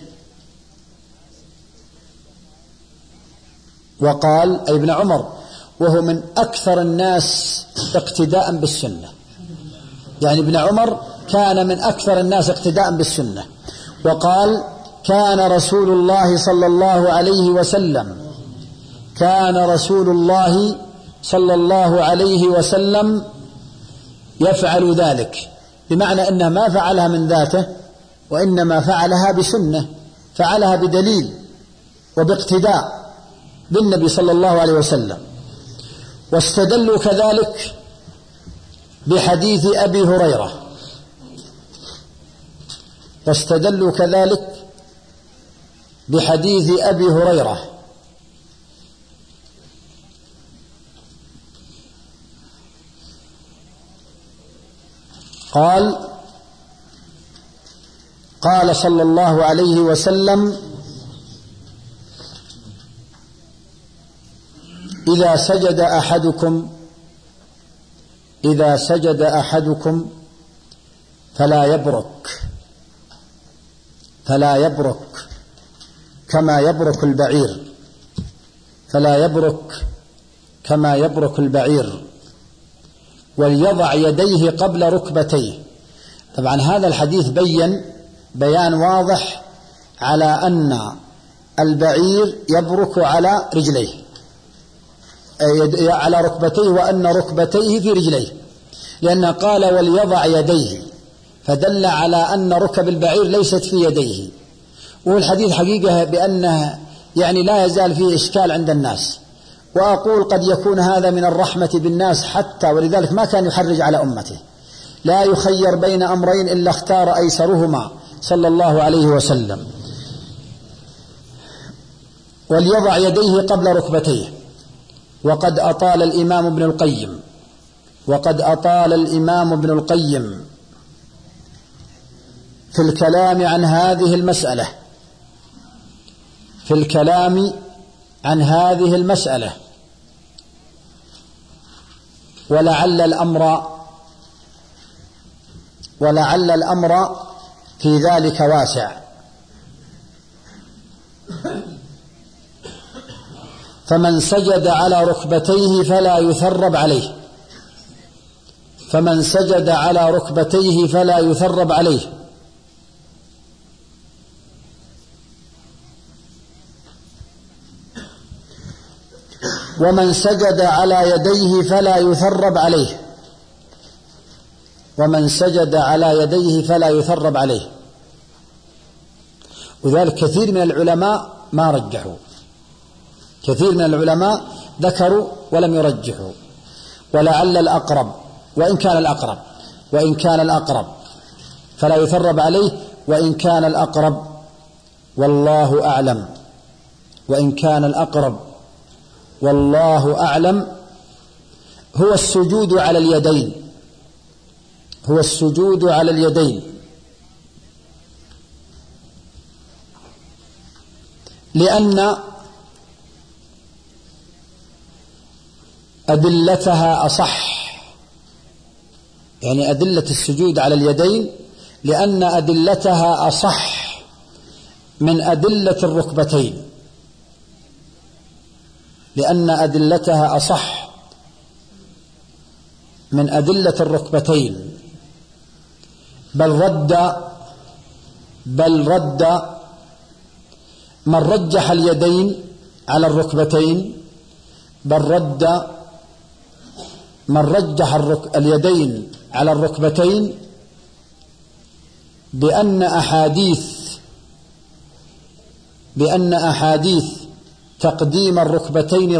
وقال أي ابن عمر وهو من أكثر الناس اقتداء بالسنة، يعني ابن عمر كان من أكثر الناس اقتداء بالسنة. وقال كان رسول الله صلى الله عليه وسلم يفعل ذلك، بمعنى أنه ما فعلها من ذاته وإنما فعلها بسنة، فعلها بدليل وباقتداء بالنبي صلى الله عليه وسلم. واستدلوا كذلك بحديث أبي هريرة قال صلى الله عليه وسلم إذا سجد أحدكم فلا يبرك كما يبرك البعير وليضع يديه قبل ركبتيه. طبعا هذا الحديث بيان واضح على أن البعير يبرك على رجليه على ركبتيه، وأن ركبتيه في رجليه، لأنه قال وليضع يديه، فدل على أن ركب البعير ليست في يديه. والحديث حقيقة بأنه يعني لا يزال فيه إشكال عند الناس، وأقول قد يكون هذا من الرحمة بالناس حتى، ولذلك ما كان يحرج على أمته، لا يخير بين أمرين إلا اختار أيسرهما صلى الله عليه وسلم. وليضع يديه قبل ركبتيه. وقد أطال الإمام ابن القيم في الكلام عن هذه المسألة ولعل الأمر في ذلك واسع. فمن سجد على ركبتيه فلا يثرب عليه، ومن سجد على يديه فلا يثرب عليه. وذلك كثير من العلماء ما رجحوا، كثير من العلماء ذكروا ولم يرجحوا. ولعل الأقرب وإن كان الأقرب فلا يثرب عليه، وإن كان الأقرب والله أعلم هو السجود على اليدين، لأن أدلتها أصح، يعني أدلة السجود على اليدين لأن أدلتها أصح من أدلة الركبتين، بل رد من رجح اليدين على الركبتين، اليدين على الركبتين بأن أحاديث تقديم الركبتين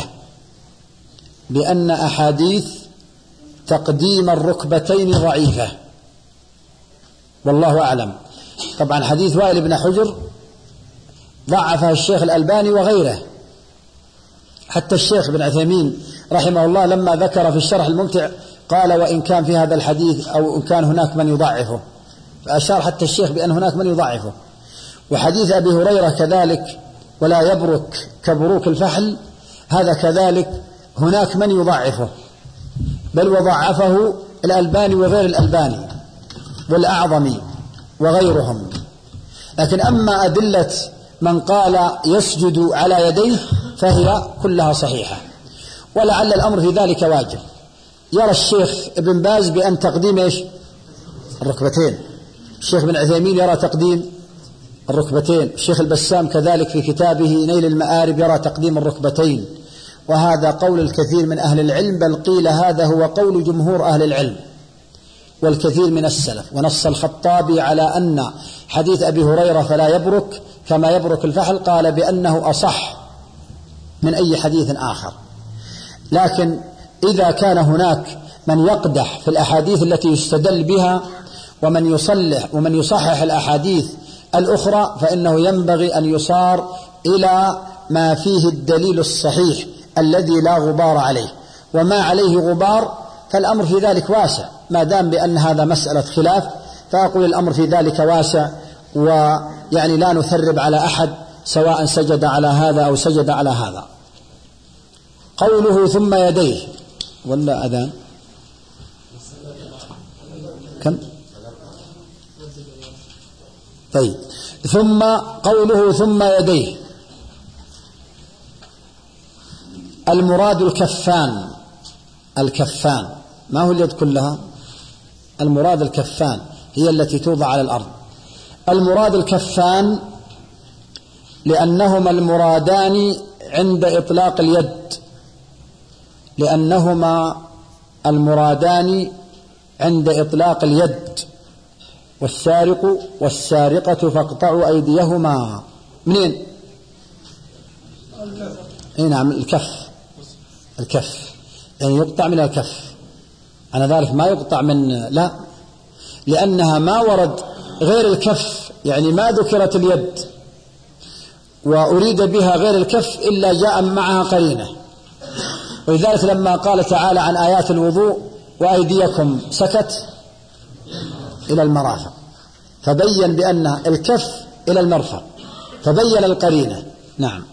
ضعيفة، والله أعلم. طبعا حديث وائل بن حجر ضعفه الشيخ الألباني وغيره، حتى الشيخ بن عثيمين رحمه الله لما ذكر في الشرح الممتع قال وإن كان في هذا الحديث أو إن كان هناك من يضعفه، فأشار حتى الشيخ بأن هناك من يضعفه. وحديث أبي هريرة كذلك ولا يبرك كبروك الفحل، هذا كذلك هناك من يضعفه، بل وضعفه الألباني وغير الألباني والأعظمي وغيرهم. لكن أما أدلة من قال يسجد على يديه فهي كلها صحيحة، ولعل الأمر في ذلك واجب. يرى الشيخ ابن باز بأن تقديم الركبتين، الشيخ بن عثيمين يرى تقديم الركبتين، الشيخ البسام كذلك في كتابه نيل المآرب يرى تقديم الركبتين، وهذا قول الكثير من أهل العلم، بل قيل هذا هو قول جمهور أهل العلم والكثير من السلف. ونص الخطابي على أن حديث أبي هريرة فلا يبرك كما يبرك الفحل قال بأنه أصح من أي حديث آخر. لكن إذا كان هناك من يقدح في الأحاديث التي يستدل بها ومن يصحح الأحاديث الأخرى، فإنه ينبغي أن يصار إلى ما فيه الدليل الصحيح الذي لا غبار عليه، وما عليه غبار فالأمر في ذلك واسع. ما دام بأن هذا مسألة خلاف فأقول الأمر في ذلك واسع، ويعني لا نثرب على أحد سواء سجد على هذا أو سجد على هذا. قوله ثم يديه ولا أذان كم؟ طيب، ثم قوله ثم يديه، المراد الكفان. الكفان ما هو اليد كلها، المراد الكفان هي التي توضع على الأرض. المراد الكفان لأنهما المرادان عند إطلاق اليد، لأنهما المرادان عند إطلاق اليد. والسارق والسارقة فاقطعوا أيديهما منين؟ نعم الكف يعني يقطع من الكف، على ذلك ما يقطع من لا، لأنها ما ورد غير الكف، يعني ما ذكرت اليد وأريد بها غير الكف إلا جاء معها قرينة. ولذلك لما قال تعالى عن آيات الوضوء وأيديكم سكت إلى المرافق، فبين بأن الكف إلى المرفق، فبين القرينة. نعم.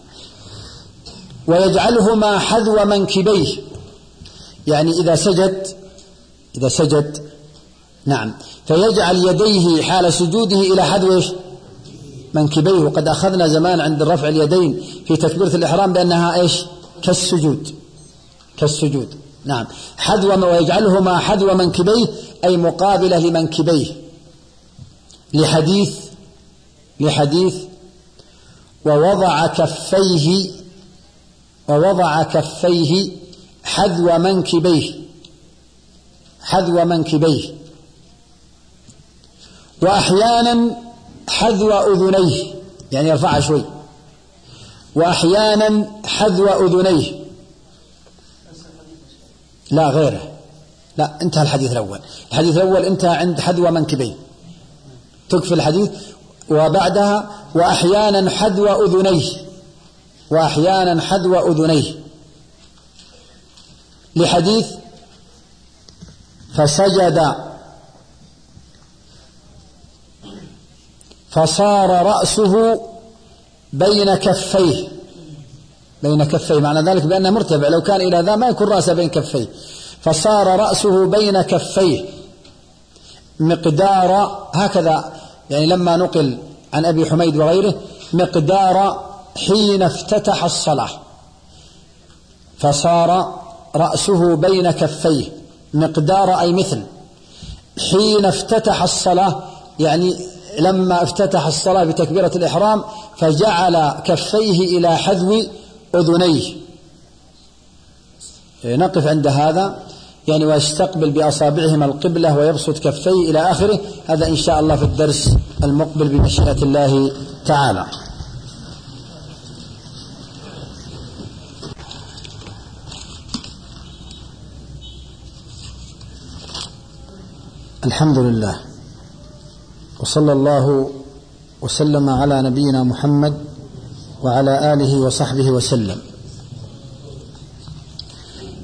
ويجعلهما حذو منكبيه، يعني إذا سجد نعم فيجعل يديه حال سجوده إلى حذو منكبيه. وقد أخذنا زمان عند رفع اليدين في تكبيرة الإحرام بأنها كالسجود. نعم، ويجعلهما حذو منكبيه أي مقابلة لمنكبيه، لحديث ووضع كفيه حذو منكبيه، وأحيانا حذو أذنيه، يعني يرفعها شوي، وأحيانا حذو أذنيه. لا غيره، لا انتهى الحديث الأول انتهى عند حذو منكبيه، تكفي الحديث. وبعدها وأحيانا حذو أذنيه لحديث فسجد فصار رأسه بين كفيه، معنى ذلك بأنه مرتفع، لو كان إلى ذا ما يكون رأسه بين كفيه. فصار رأسه بين كفيه مقدار، هكذا يعني لما نقل عن أبي حميد وغيره، مقدار حين افتتح الصلاة. فصار رأسه بين كفيه مقدار أي مثل حين افتتح الصلاة، يعني لما افتتح الصلاة بتكبيرة الإحرام فجعل كفيه إلى حذو أذنيه. نقف عند هذا، يعني ويستقبل بأصابعهما القبلة ويبسط كفيه إلى آخره. هذا إن شاء الله في الدرس المقبل بمشيئة الله تعالى. الحمد لله، وصلى الله وسلم على نبينا محمد وعلى آله وصحبه وسلم.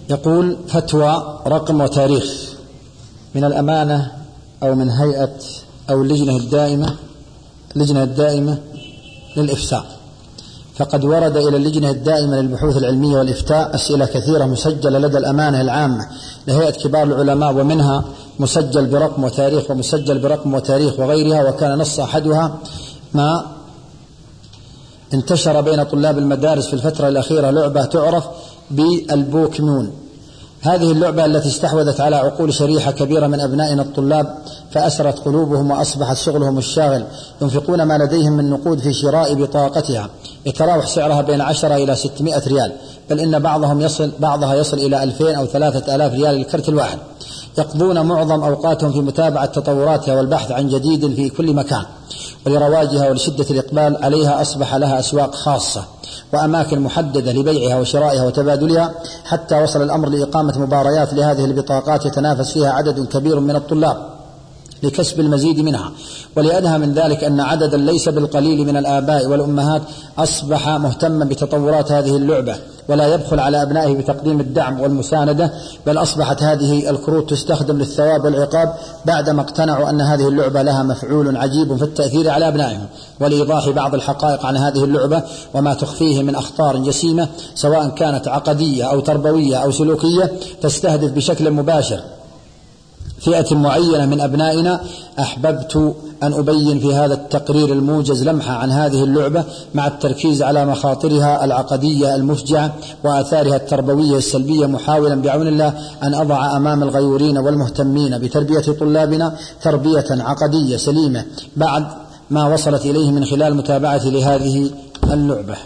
يقول فتوى رقم وتاريخ من الأمانة أو من هيئة أو اللجنة الدائمة للإفتاء. فقد ورد إلى اللجنة الدائمة للبحوث العلمية والإفتاء أسئلة كثيرة مسجلة لدى الأمانة العامة لهيئة كبار العلماء، ومنها مسجل برقم وتاريخ ومسجل برقم وتاريخ وغيرها. وكان نص أحدها ما انتشر بين طلاب المدارس في الفترة الأخيرة لعبة تعرف بالبوكيمون. هذه اللعبة التي استحوذت على عقول شريحة كبيرة من أبنائنا الطلاب فأسرت قلوبهم وأصبحت شغلهم الشاغل، ينفقون ما لديهم من نقود في شراء بطاقتها يتراوح سعرها بين 10 إلى 600 ريال، بل إن بعضها يصل إلى 2000 أو 3000 ريال للكرت الواحد. يقضون معظم أوقاتهم في متابعة تطوراتها والبحث عن جديد في كل مكان، ولرواجها ولشدة الإقبال عليها أصبح لها أسواق خاصة وأماكن محددة لبيعها وشرائها وتبادلها، حتى وصل الأمر لإقامة مباريات لهذه البطاقات يتنافس فيها عدد كبير من الطلاب لكسب المزيد منها. ولأدهى من ذلك أن عددا ليس بالقليل من الآباء والأمهات أصبح مهتما بتطورات هذه اللعبة ولا يبخل على أبنائه بتقديم الدعم والمساندة، بل أصبحت هذه الكروت تستخدم للثواب والعقاب بعدما اقتنعوا أن هذه اللعبة لها مفعول عجيب في التأثير على أبنائهم. ولإيضاح بعض الحقائق عن هذه اللعبة وما تخفيه من أخطار جسيمة سواء كانت عقدية أو تربوية أو سلوكية تستهدف بشكل مباشر فئة معينة من أبنائنا، أحببت أن أبين في هذا التقرير الموجز لمحة عن هذه اللعبة مع التركيز على مخاطرها العقدية المفجعة وآثارها التربوية السلبية، محاولا بعون الله أن أضع أمام الغيورين والمهتمين بتربية طلابنا تربية عقدية سليمة بعد ما وصلت إليه من خلال متابعة لهذه اللعبة.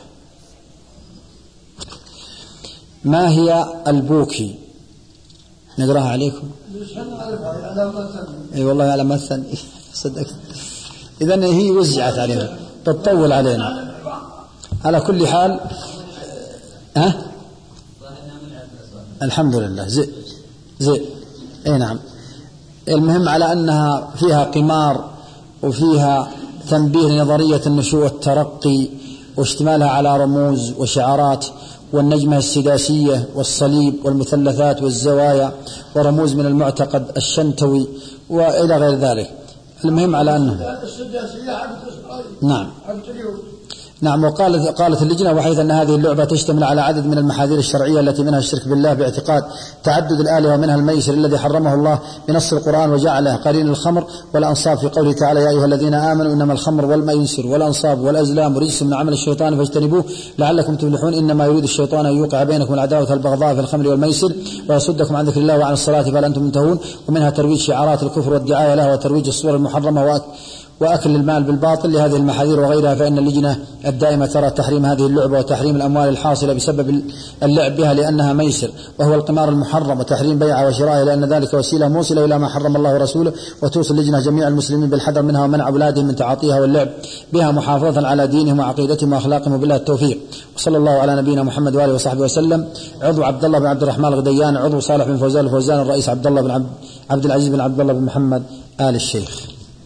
ما هي البوكي؟ نقراها عليكم. اي والله على مثل صدقت. اذن هي وزعت علينا تطول علينا. على كل حال الحمد لله زي اي نعم. المهم على انها فيها قمار وفيها تنبيه لنظرية النشوء والترقي واشتمالها على رموز وشعارات والنجمة السداسية والصليب والمثلثات والزوايا ورموز من المعتقد الشنتوي وإلى غير ذلك. المهم على أنه نعم. وقالت اللجنة وحيث أن هذه اللعبة تشتمل على عدد من المحاذير الشرعية التي منها الشرك بالله باعتقاد تعدد الآلهة ومنها الميسر الذي حرمه الله بنص القرآن وجعله قرين الخمر والأنصاب في قوله تعالى يا أيها الذين آمنوا إنما الخمر والميسر والأنصاب والأزلام رجس من عمل الشيطان فاجتنبوه لعلكم تفلحون إنما يريد الشيطان أن يوقع بينكم العداوة والبغضاء في الخمر والميسر ويصدكم عن ذكر الله وعن الصلاة فهل أنتم منتهون. ومنها ترويج شعارات الكفر والدعاية له وترويج الصور المحرمة وأكل المال بالباطل لهذه المحاذير وغيرها. فإن اللجنة الدائمة ترى تحريم هذه اللعبة وتحريم الأموال الحاصلة بسبب اللعب بها لأنها ميسر وهو القمار المحرم، وتحريم بيعها وشرائها لأن ذلك وسيلة موصلة إلى ما حرم الله ورسوله. وتوصي اللجنة جميع المسلمين بالحذر منها ومنع أولادهم من تعاطيها واللعب بها محافظة على دينهم وعقيدتهم وأخلاقهم وبالله التوفيق. وصلى الله على نبينا محمد وآله وصحبه وسلم. عضو عبد الله بن عبد الرحمن الغديان، عضو صالح بن فوزان الفوزان، الرئيس عبد الله بن عبد العزيز بن عبد الله بن محمد آل الشيخ.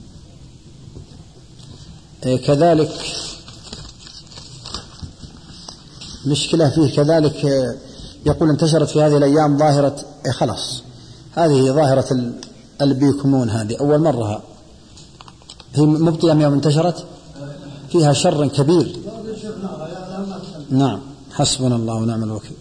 كذلك مشكلة فيه كذلك يقول انتشرت في هذه الأيام ظاهرة خلاص هذه ظاهرة البيكمون، هذه أول مرة هي مبطلة يوم انتشرت فيها شر كبير. نعم حسبنا الله ونعم الوكيل.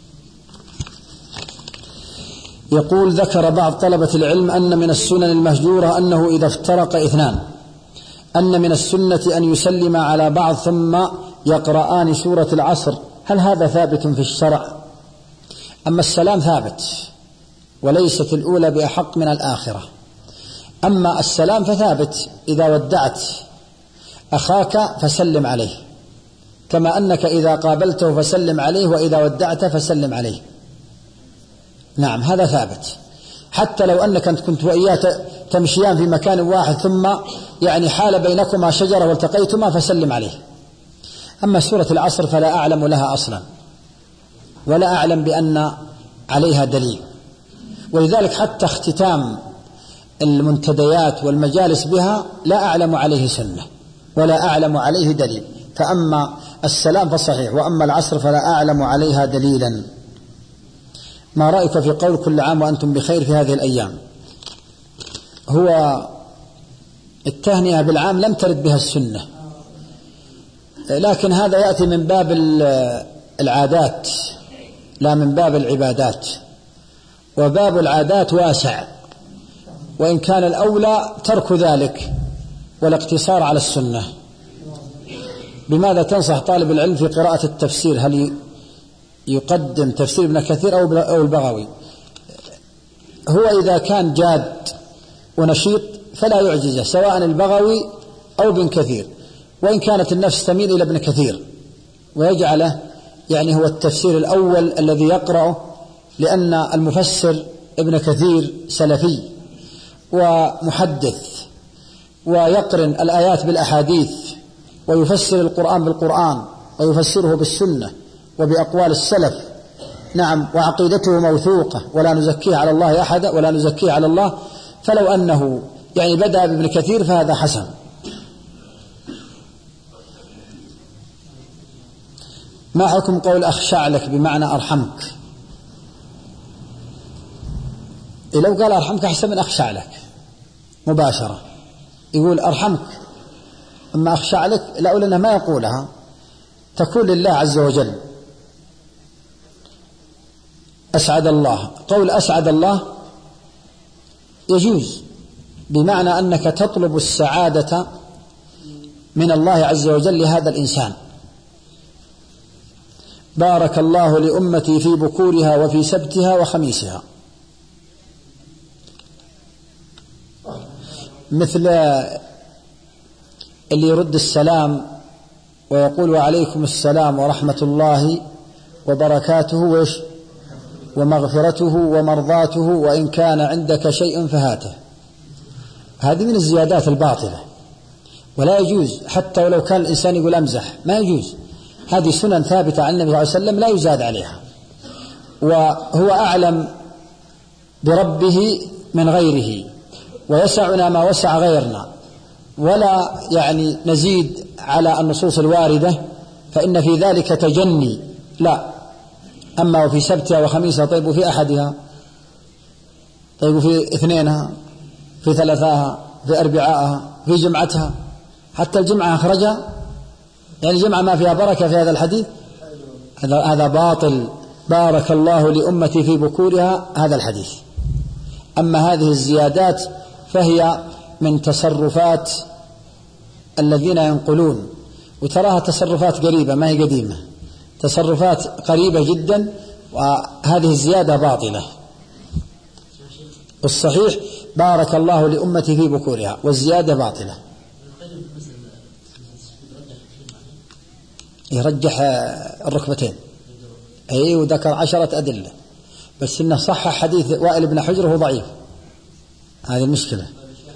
يقول ذكر بعض طلبة العلم أن من السنن المهجورة أنه إذا افترق اثنان أن من السنة أن يسلم على بعض ثم يقرآن سورة العصر، هل هذا ثابت في الشرع؟ أما السلام ثابت وليست الأولى بأحق من الآخرة، أما السلام فثابت إذا ودعت أخاك فسلم عليه كما أنك إذا قابلته فسلم عليه وإذا ودعت فسلم عليه. نعم هذا ثابت، حتى لو أنك كنت وإياه تمشيان في مكان واحد ثم يعني حال بينكما شجرة والتقيتما فسلم عليه. أما سورة العصر فلا أعلم لها أصلا ولا أعلم بأن عليها دليل، ولذلك حتى اختتام المنتديات والمجالس بها لا أعلم عليه سنة ولا أعلم عليه دليل. فأما السلام فصحيح، وأما العصر فلا أعلم عليها دليلا. ما رأيك في قول كل عام وأنتم بخير في هذه الأيام؟ هو التهنئة بالعام لم ترد بها السنة، لكن هذا يأتي من باب العادات لا من باب العبادات، وباب العادات واسع، وإن كان الأولى ترك ذلك والاقتصار على السنة. بماذا تنصح طالب العلم في قراءة التفسير؟ هل يقدم تفسير ابن كثير أو البغوي؟ هو إذا كان جاد ونشيط فلا يعجزه سواء البغوي أو ابن كثير، وإن كانت النفس تميل إلى ابن كثير ويجعله يعني هو التفسير الأول الذي يقرأه، لأن المفسر ابن كثير سلفي ومحدث ويقرن الآيات بالأحاديث ويفسر القرآن بالقرآن ويفسره بالسنة وبأقوال السلف. نعم، وعقيدته موثوقة ولا نزكيه على الله أحد ولا نزكيه على الله، فلو أنه يعني بدأ بابن كثير فهذا حسن. ما حكم قول أخشع لك بمعنى أرحمك؟ لو قال أرحمك أحسن من أخشع لك مباشرة، يقول أرحمك، أما أخشع لك لا أقول أنه ما يقولها، تكون لله عز وجل. أسعد الله، قول أسعد الله يجوز بمعنى أنك تطلب السعادة من الله عز وجل لهذا الإنسان. بارك الله لأمتي في بكورها وفي سبتها وخميسها، مثل اللي يرد السلام ويقول وعليكم السلام ورحمة الله وبركاته ومغفرته ومرضاته وإن كان عندك شيء فهاته. هذه من الزيادات الباطلة ولا يجوز، حتى ولو كان الإنسان يقول أمزح ما يجوز. هذه سنن ثابتة عن النبي صلى الله عليه وسلم لا يزاد عليها، وهو أعلم بربه من غيره، ويسعنا ما وسع غيرنا، ولا يعني نزيد على النصوص الواردة فإن في ذلك تجني، لا. أما وفي سبتها وخميسها، طيب في أحدها، طيب في اثنينها، في ثلاثاها، في أربعائها، في جمعتها، حتى الجمعة أخرجها، يعني الجمعة ما فيها بركة في هذا الحديث، هذا باطل. بارك الله لأمتي في بكورها، هذا الحديث. أما هذه الزيادات فهي من تصرفات الذين ينقلون، وتراها تصرفات قريبة ما هي قديمة، تصرفات قريبة جدا، وهذه الزيادة باطلة. الصحيح بارك الله لأمتي في بكورها، والزيادة باطلة. يرجح الركبتين، أي وذكر 10 أدلة، بس إنه صح حديث وائل بن حجر هو ضعيف، هذه المشكلة.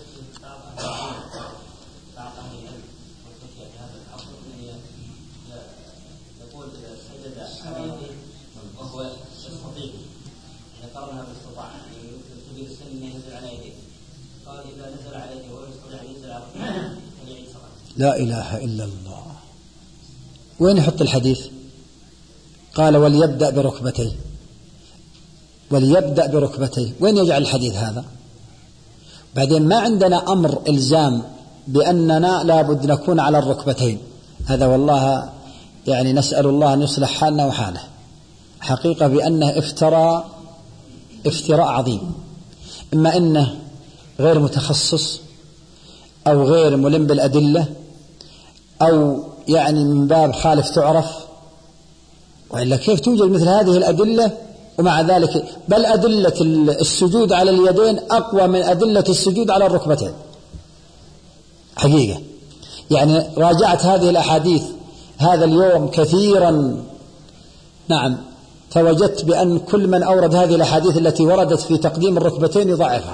لا إله إلا الله. وين يحط الحديث؟ قال وليبدأ بركبتيه، وليبدأ بركبتيه، وين يجعل الحديث هذا؟ بعدين ما عندنا أمر إلزام بأننا لابد نكون على الركبتين، هذا والله يعني نسأل الله أن يصلح حالنا وحاله. حقيقة بأنه افتراء عظيم، إما أنه غير متخصص أو غير ملم بالأدلة، أو يعني من باب خالف تعرف، وإلا كيف توجد مثل هذه الأدلة ومع ذلك بل أدلة السجود على اليدين أقوى من أدلة السجود على الركبتين حقيقة. يعني راجعت هذه الأحاديث هذا اليوم كثيرا، نعم، فوجدت بأن كل من أورد هذه الأحاديث التي وردت في تقديم الركبتين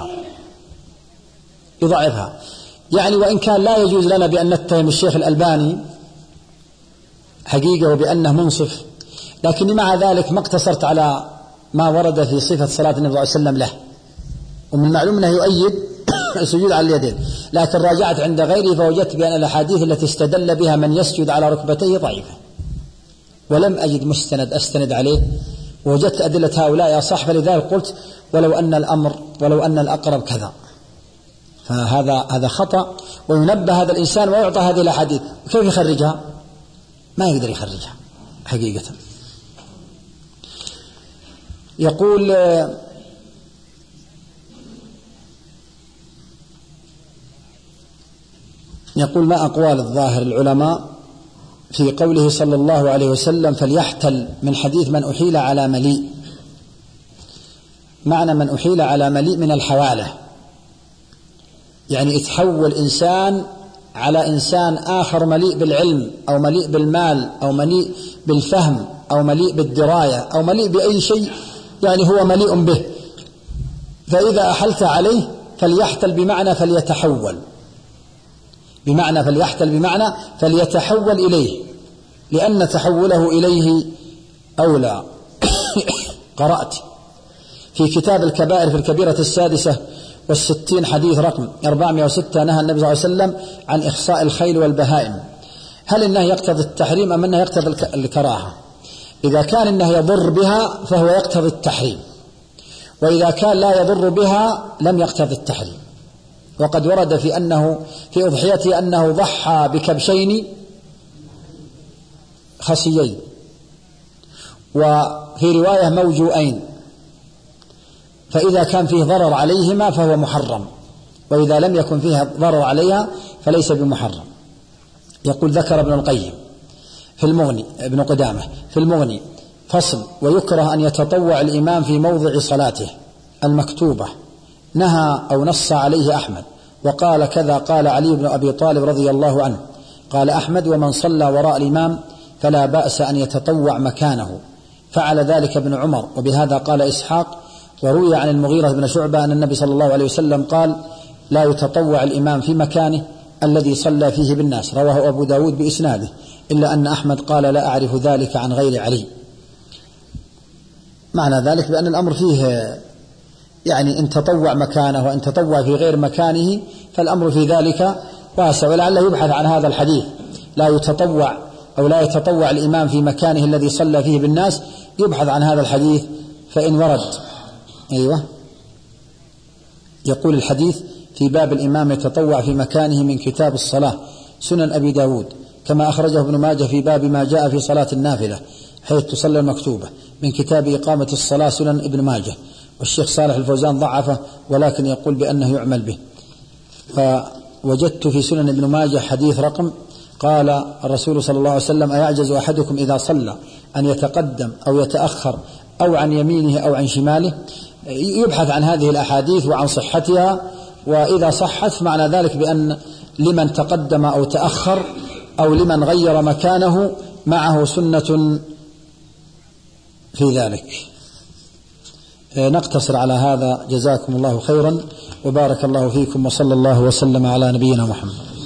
يضعفها. يعني وإن كان لا يجوز لنا بأن نتهم الشيخ الألباني حقيقة وبأنه منصف، لكني مع ذلك ما اقتصرت على ما ورد في صفة صلاة النبي صلى الله عليه وسلم له، ومن المعلوم أنه يؤيد السجود على اليدين، لكن راجعت عند غيره فوجدت بأن الأحاديث التي استدل بها من يسجد على ركبتيه ضعيفة، ولم أجد مستند أستند عليه ووجدت أدلة هؤلاء أصح، فلذلك قلت ولو أن الأقرب كذا. فهذا خطأ، وينبه هذا الإنسان ويعطى هذه الأحاديث. كيف يخرجها؟ ما يقدر يخرجها حقيقة. يقول ما أقوال الظاهر العلماء في قوله صلى الله عليه وسلم فليحتل من حديث من أحيل على مليء؟ معنى من أحيل على مليء من الحوالة، يعني يتحول إنسان على إنسان آخر مليء بالعلم أو مليء بالمال أو مليء بالفهم أو مليء بالدراية أو مليء بأي شيء يعني هو مليء به، فإذا أحلت عليه فليحتل بمعنى فليتحول، بمعنى فليتحول إليه، لأن تحوله إليه أولى. قرأت في كتاب الكبائر في الكبيرة 66 حديث رقم 406 نهى النبي صلى الله عليه وسلم عن إخصاء الخيل والبهائم. هل النهي يقتضي التحريم أم أنه يقتضي الكراهة؟ إذا كان النهي يضر بها فهو يقتضي التحريم، وإذا كان لا يضر بها لم يقتضي التحريم. وقد ورد في أضحيته أنه ضحى بكبشين خصيين، وفي رواية موجوئين، فإذا كان فيه ضرر عليهما فهو محرم، وإذا لم يكن فيها ضرر عليها فليس بمحرم. يقول ذكر ابن القيم في المغني، ابن قدامة في المغني فصل: ويكره أن يتطوع الإمام في موضع صلاته المكتوبة، نهى أو نص عليه أحمد، وقال كذا قال علي بن أبي طالب رضي الله عنه. قال أحمد: ومن صلى وراء الإمام فلا بأس أن يتطوع مكانه، فعل ذلك ابن عمر، وبهذا قال إسحاق. وروي عن المغيرة بن شعبة أن النبي صلى الله عليه وسلم قال: لا يتطوع الإمام في مكانه الذي صلى فيه بالناس، رواه أبو داود بإسناده، إلا أن أحمد قال: لا أعرف ذلك عن غير علي. معنى ذلك بأن الأمر فيه يعني إن تطوع مكانه وإن تطوع في غير مكانه فالأمر في ذلك واسع، ولعله يبحث عن هذا الحديث لا يتطوع أو لا يتطوع الإمام في مكانه الذي صلى فيه بالناس، يبحث عن هذا الحديث فإن ورد. أيوة. يقول الحديث في باب الإمام يتطوع في مكانه من كتاب الصلاة سنن أبي داود، كما أخرجه ابن ماجه في باب ما جاء في صلاة النافلة حيث تصلى المكتوبة من كتاب إقامة الصلاة سنن ابن ماجه. والشيخ صالح الفوزان ضعفه ولكن يقول بأنه يعمل به. فوجدت في سنن ابن ماجه حديث رقم قال الرسول صلى الله عليه وسلم: أيعجز أحدكم إذا صلى أن يتقدم أو يتأخر أو عن يمينه أو عن شماله؟ يبحث عن هذه الأحاديث وعن صحتها، وإذا صحت معنى ذلك بأن لمن تقدم أو تأخر أو لمن غير مكانه معه سنة في ذلك. نقتصر على هذا. جزاكم الله خيرا وبارك الله فيكم، وصلى الله وسلم على نبينا محمد.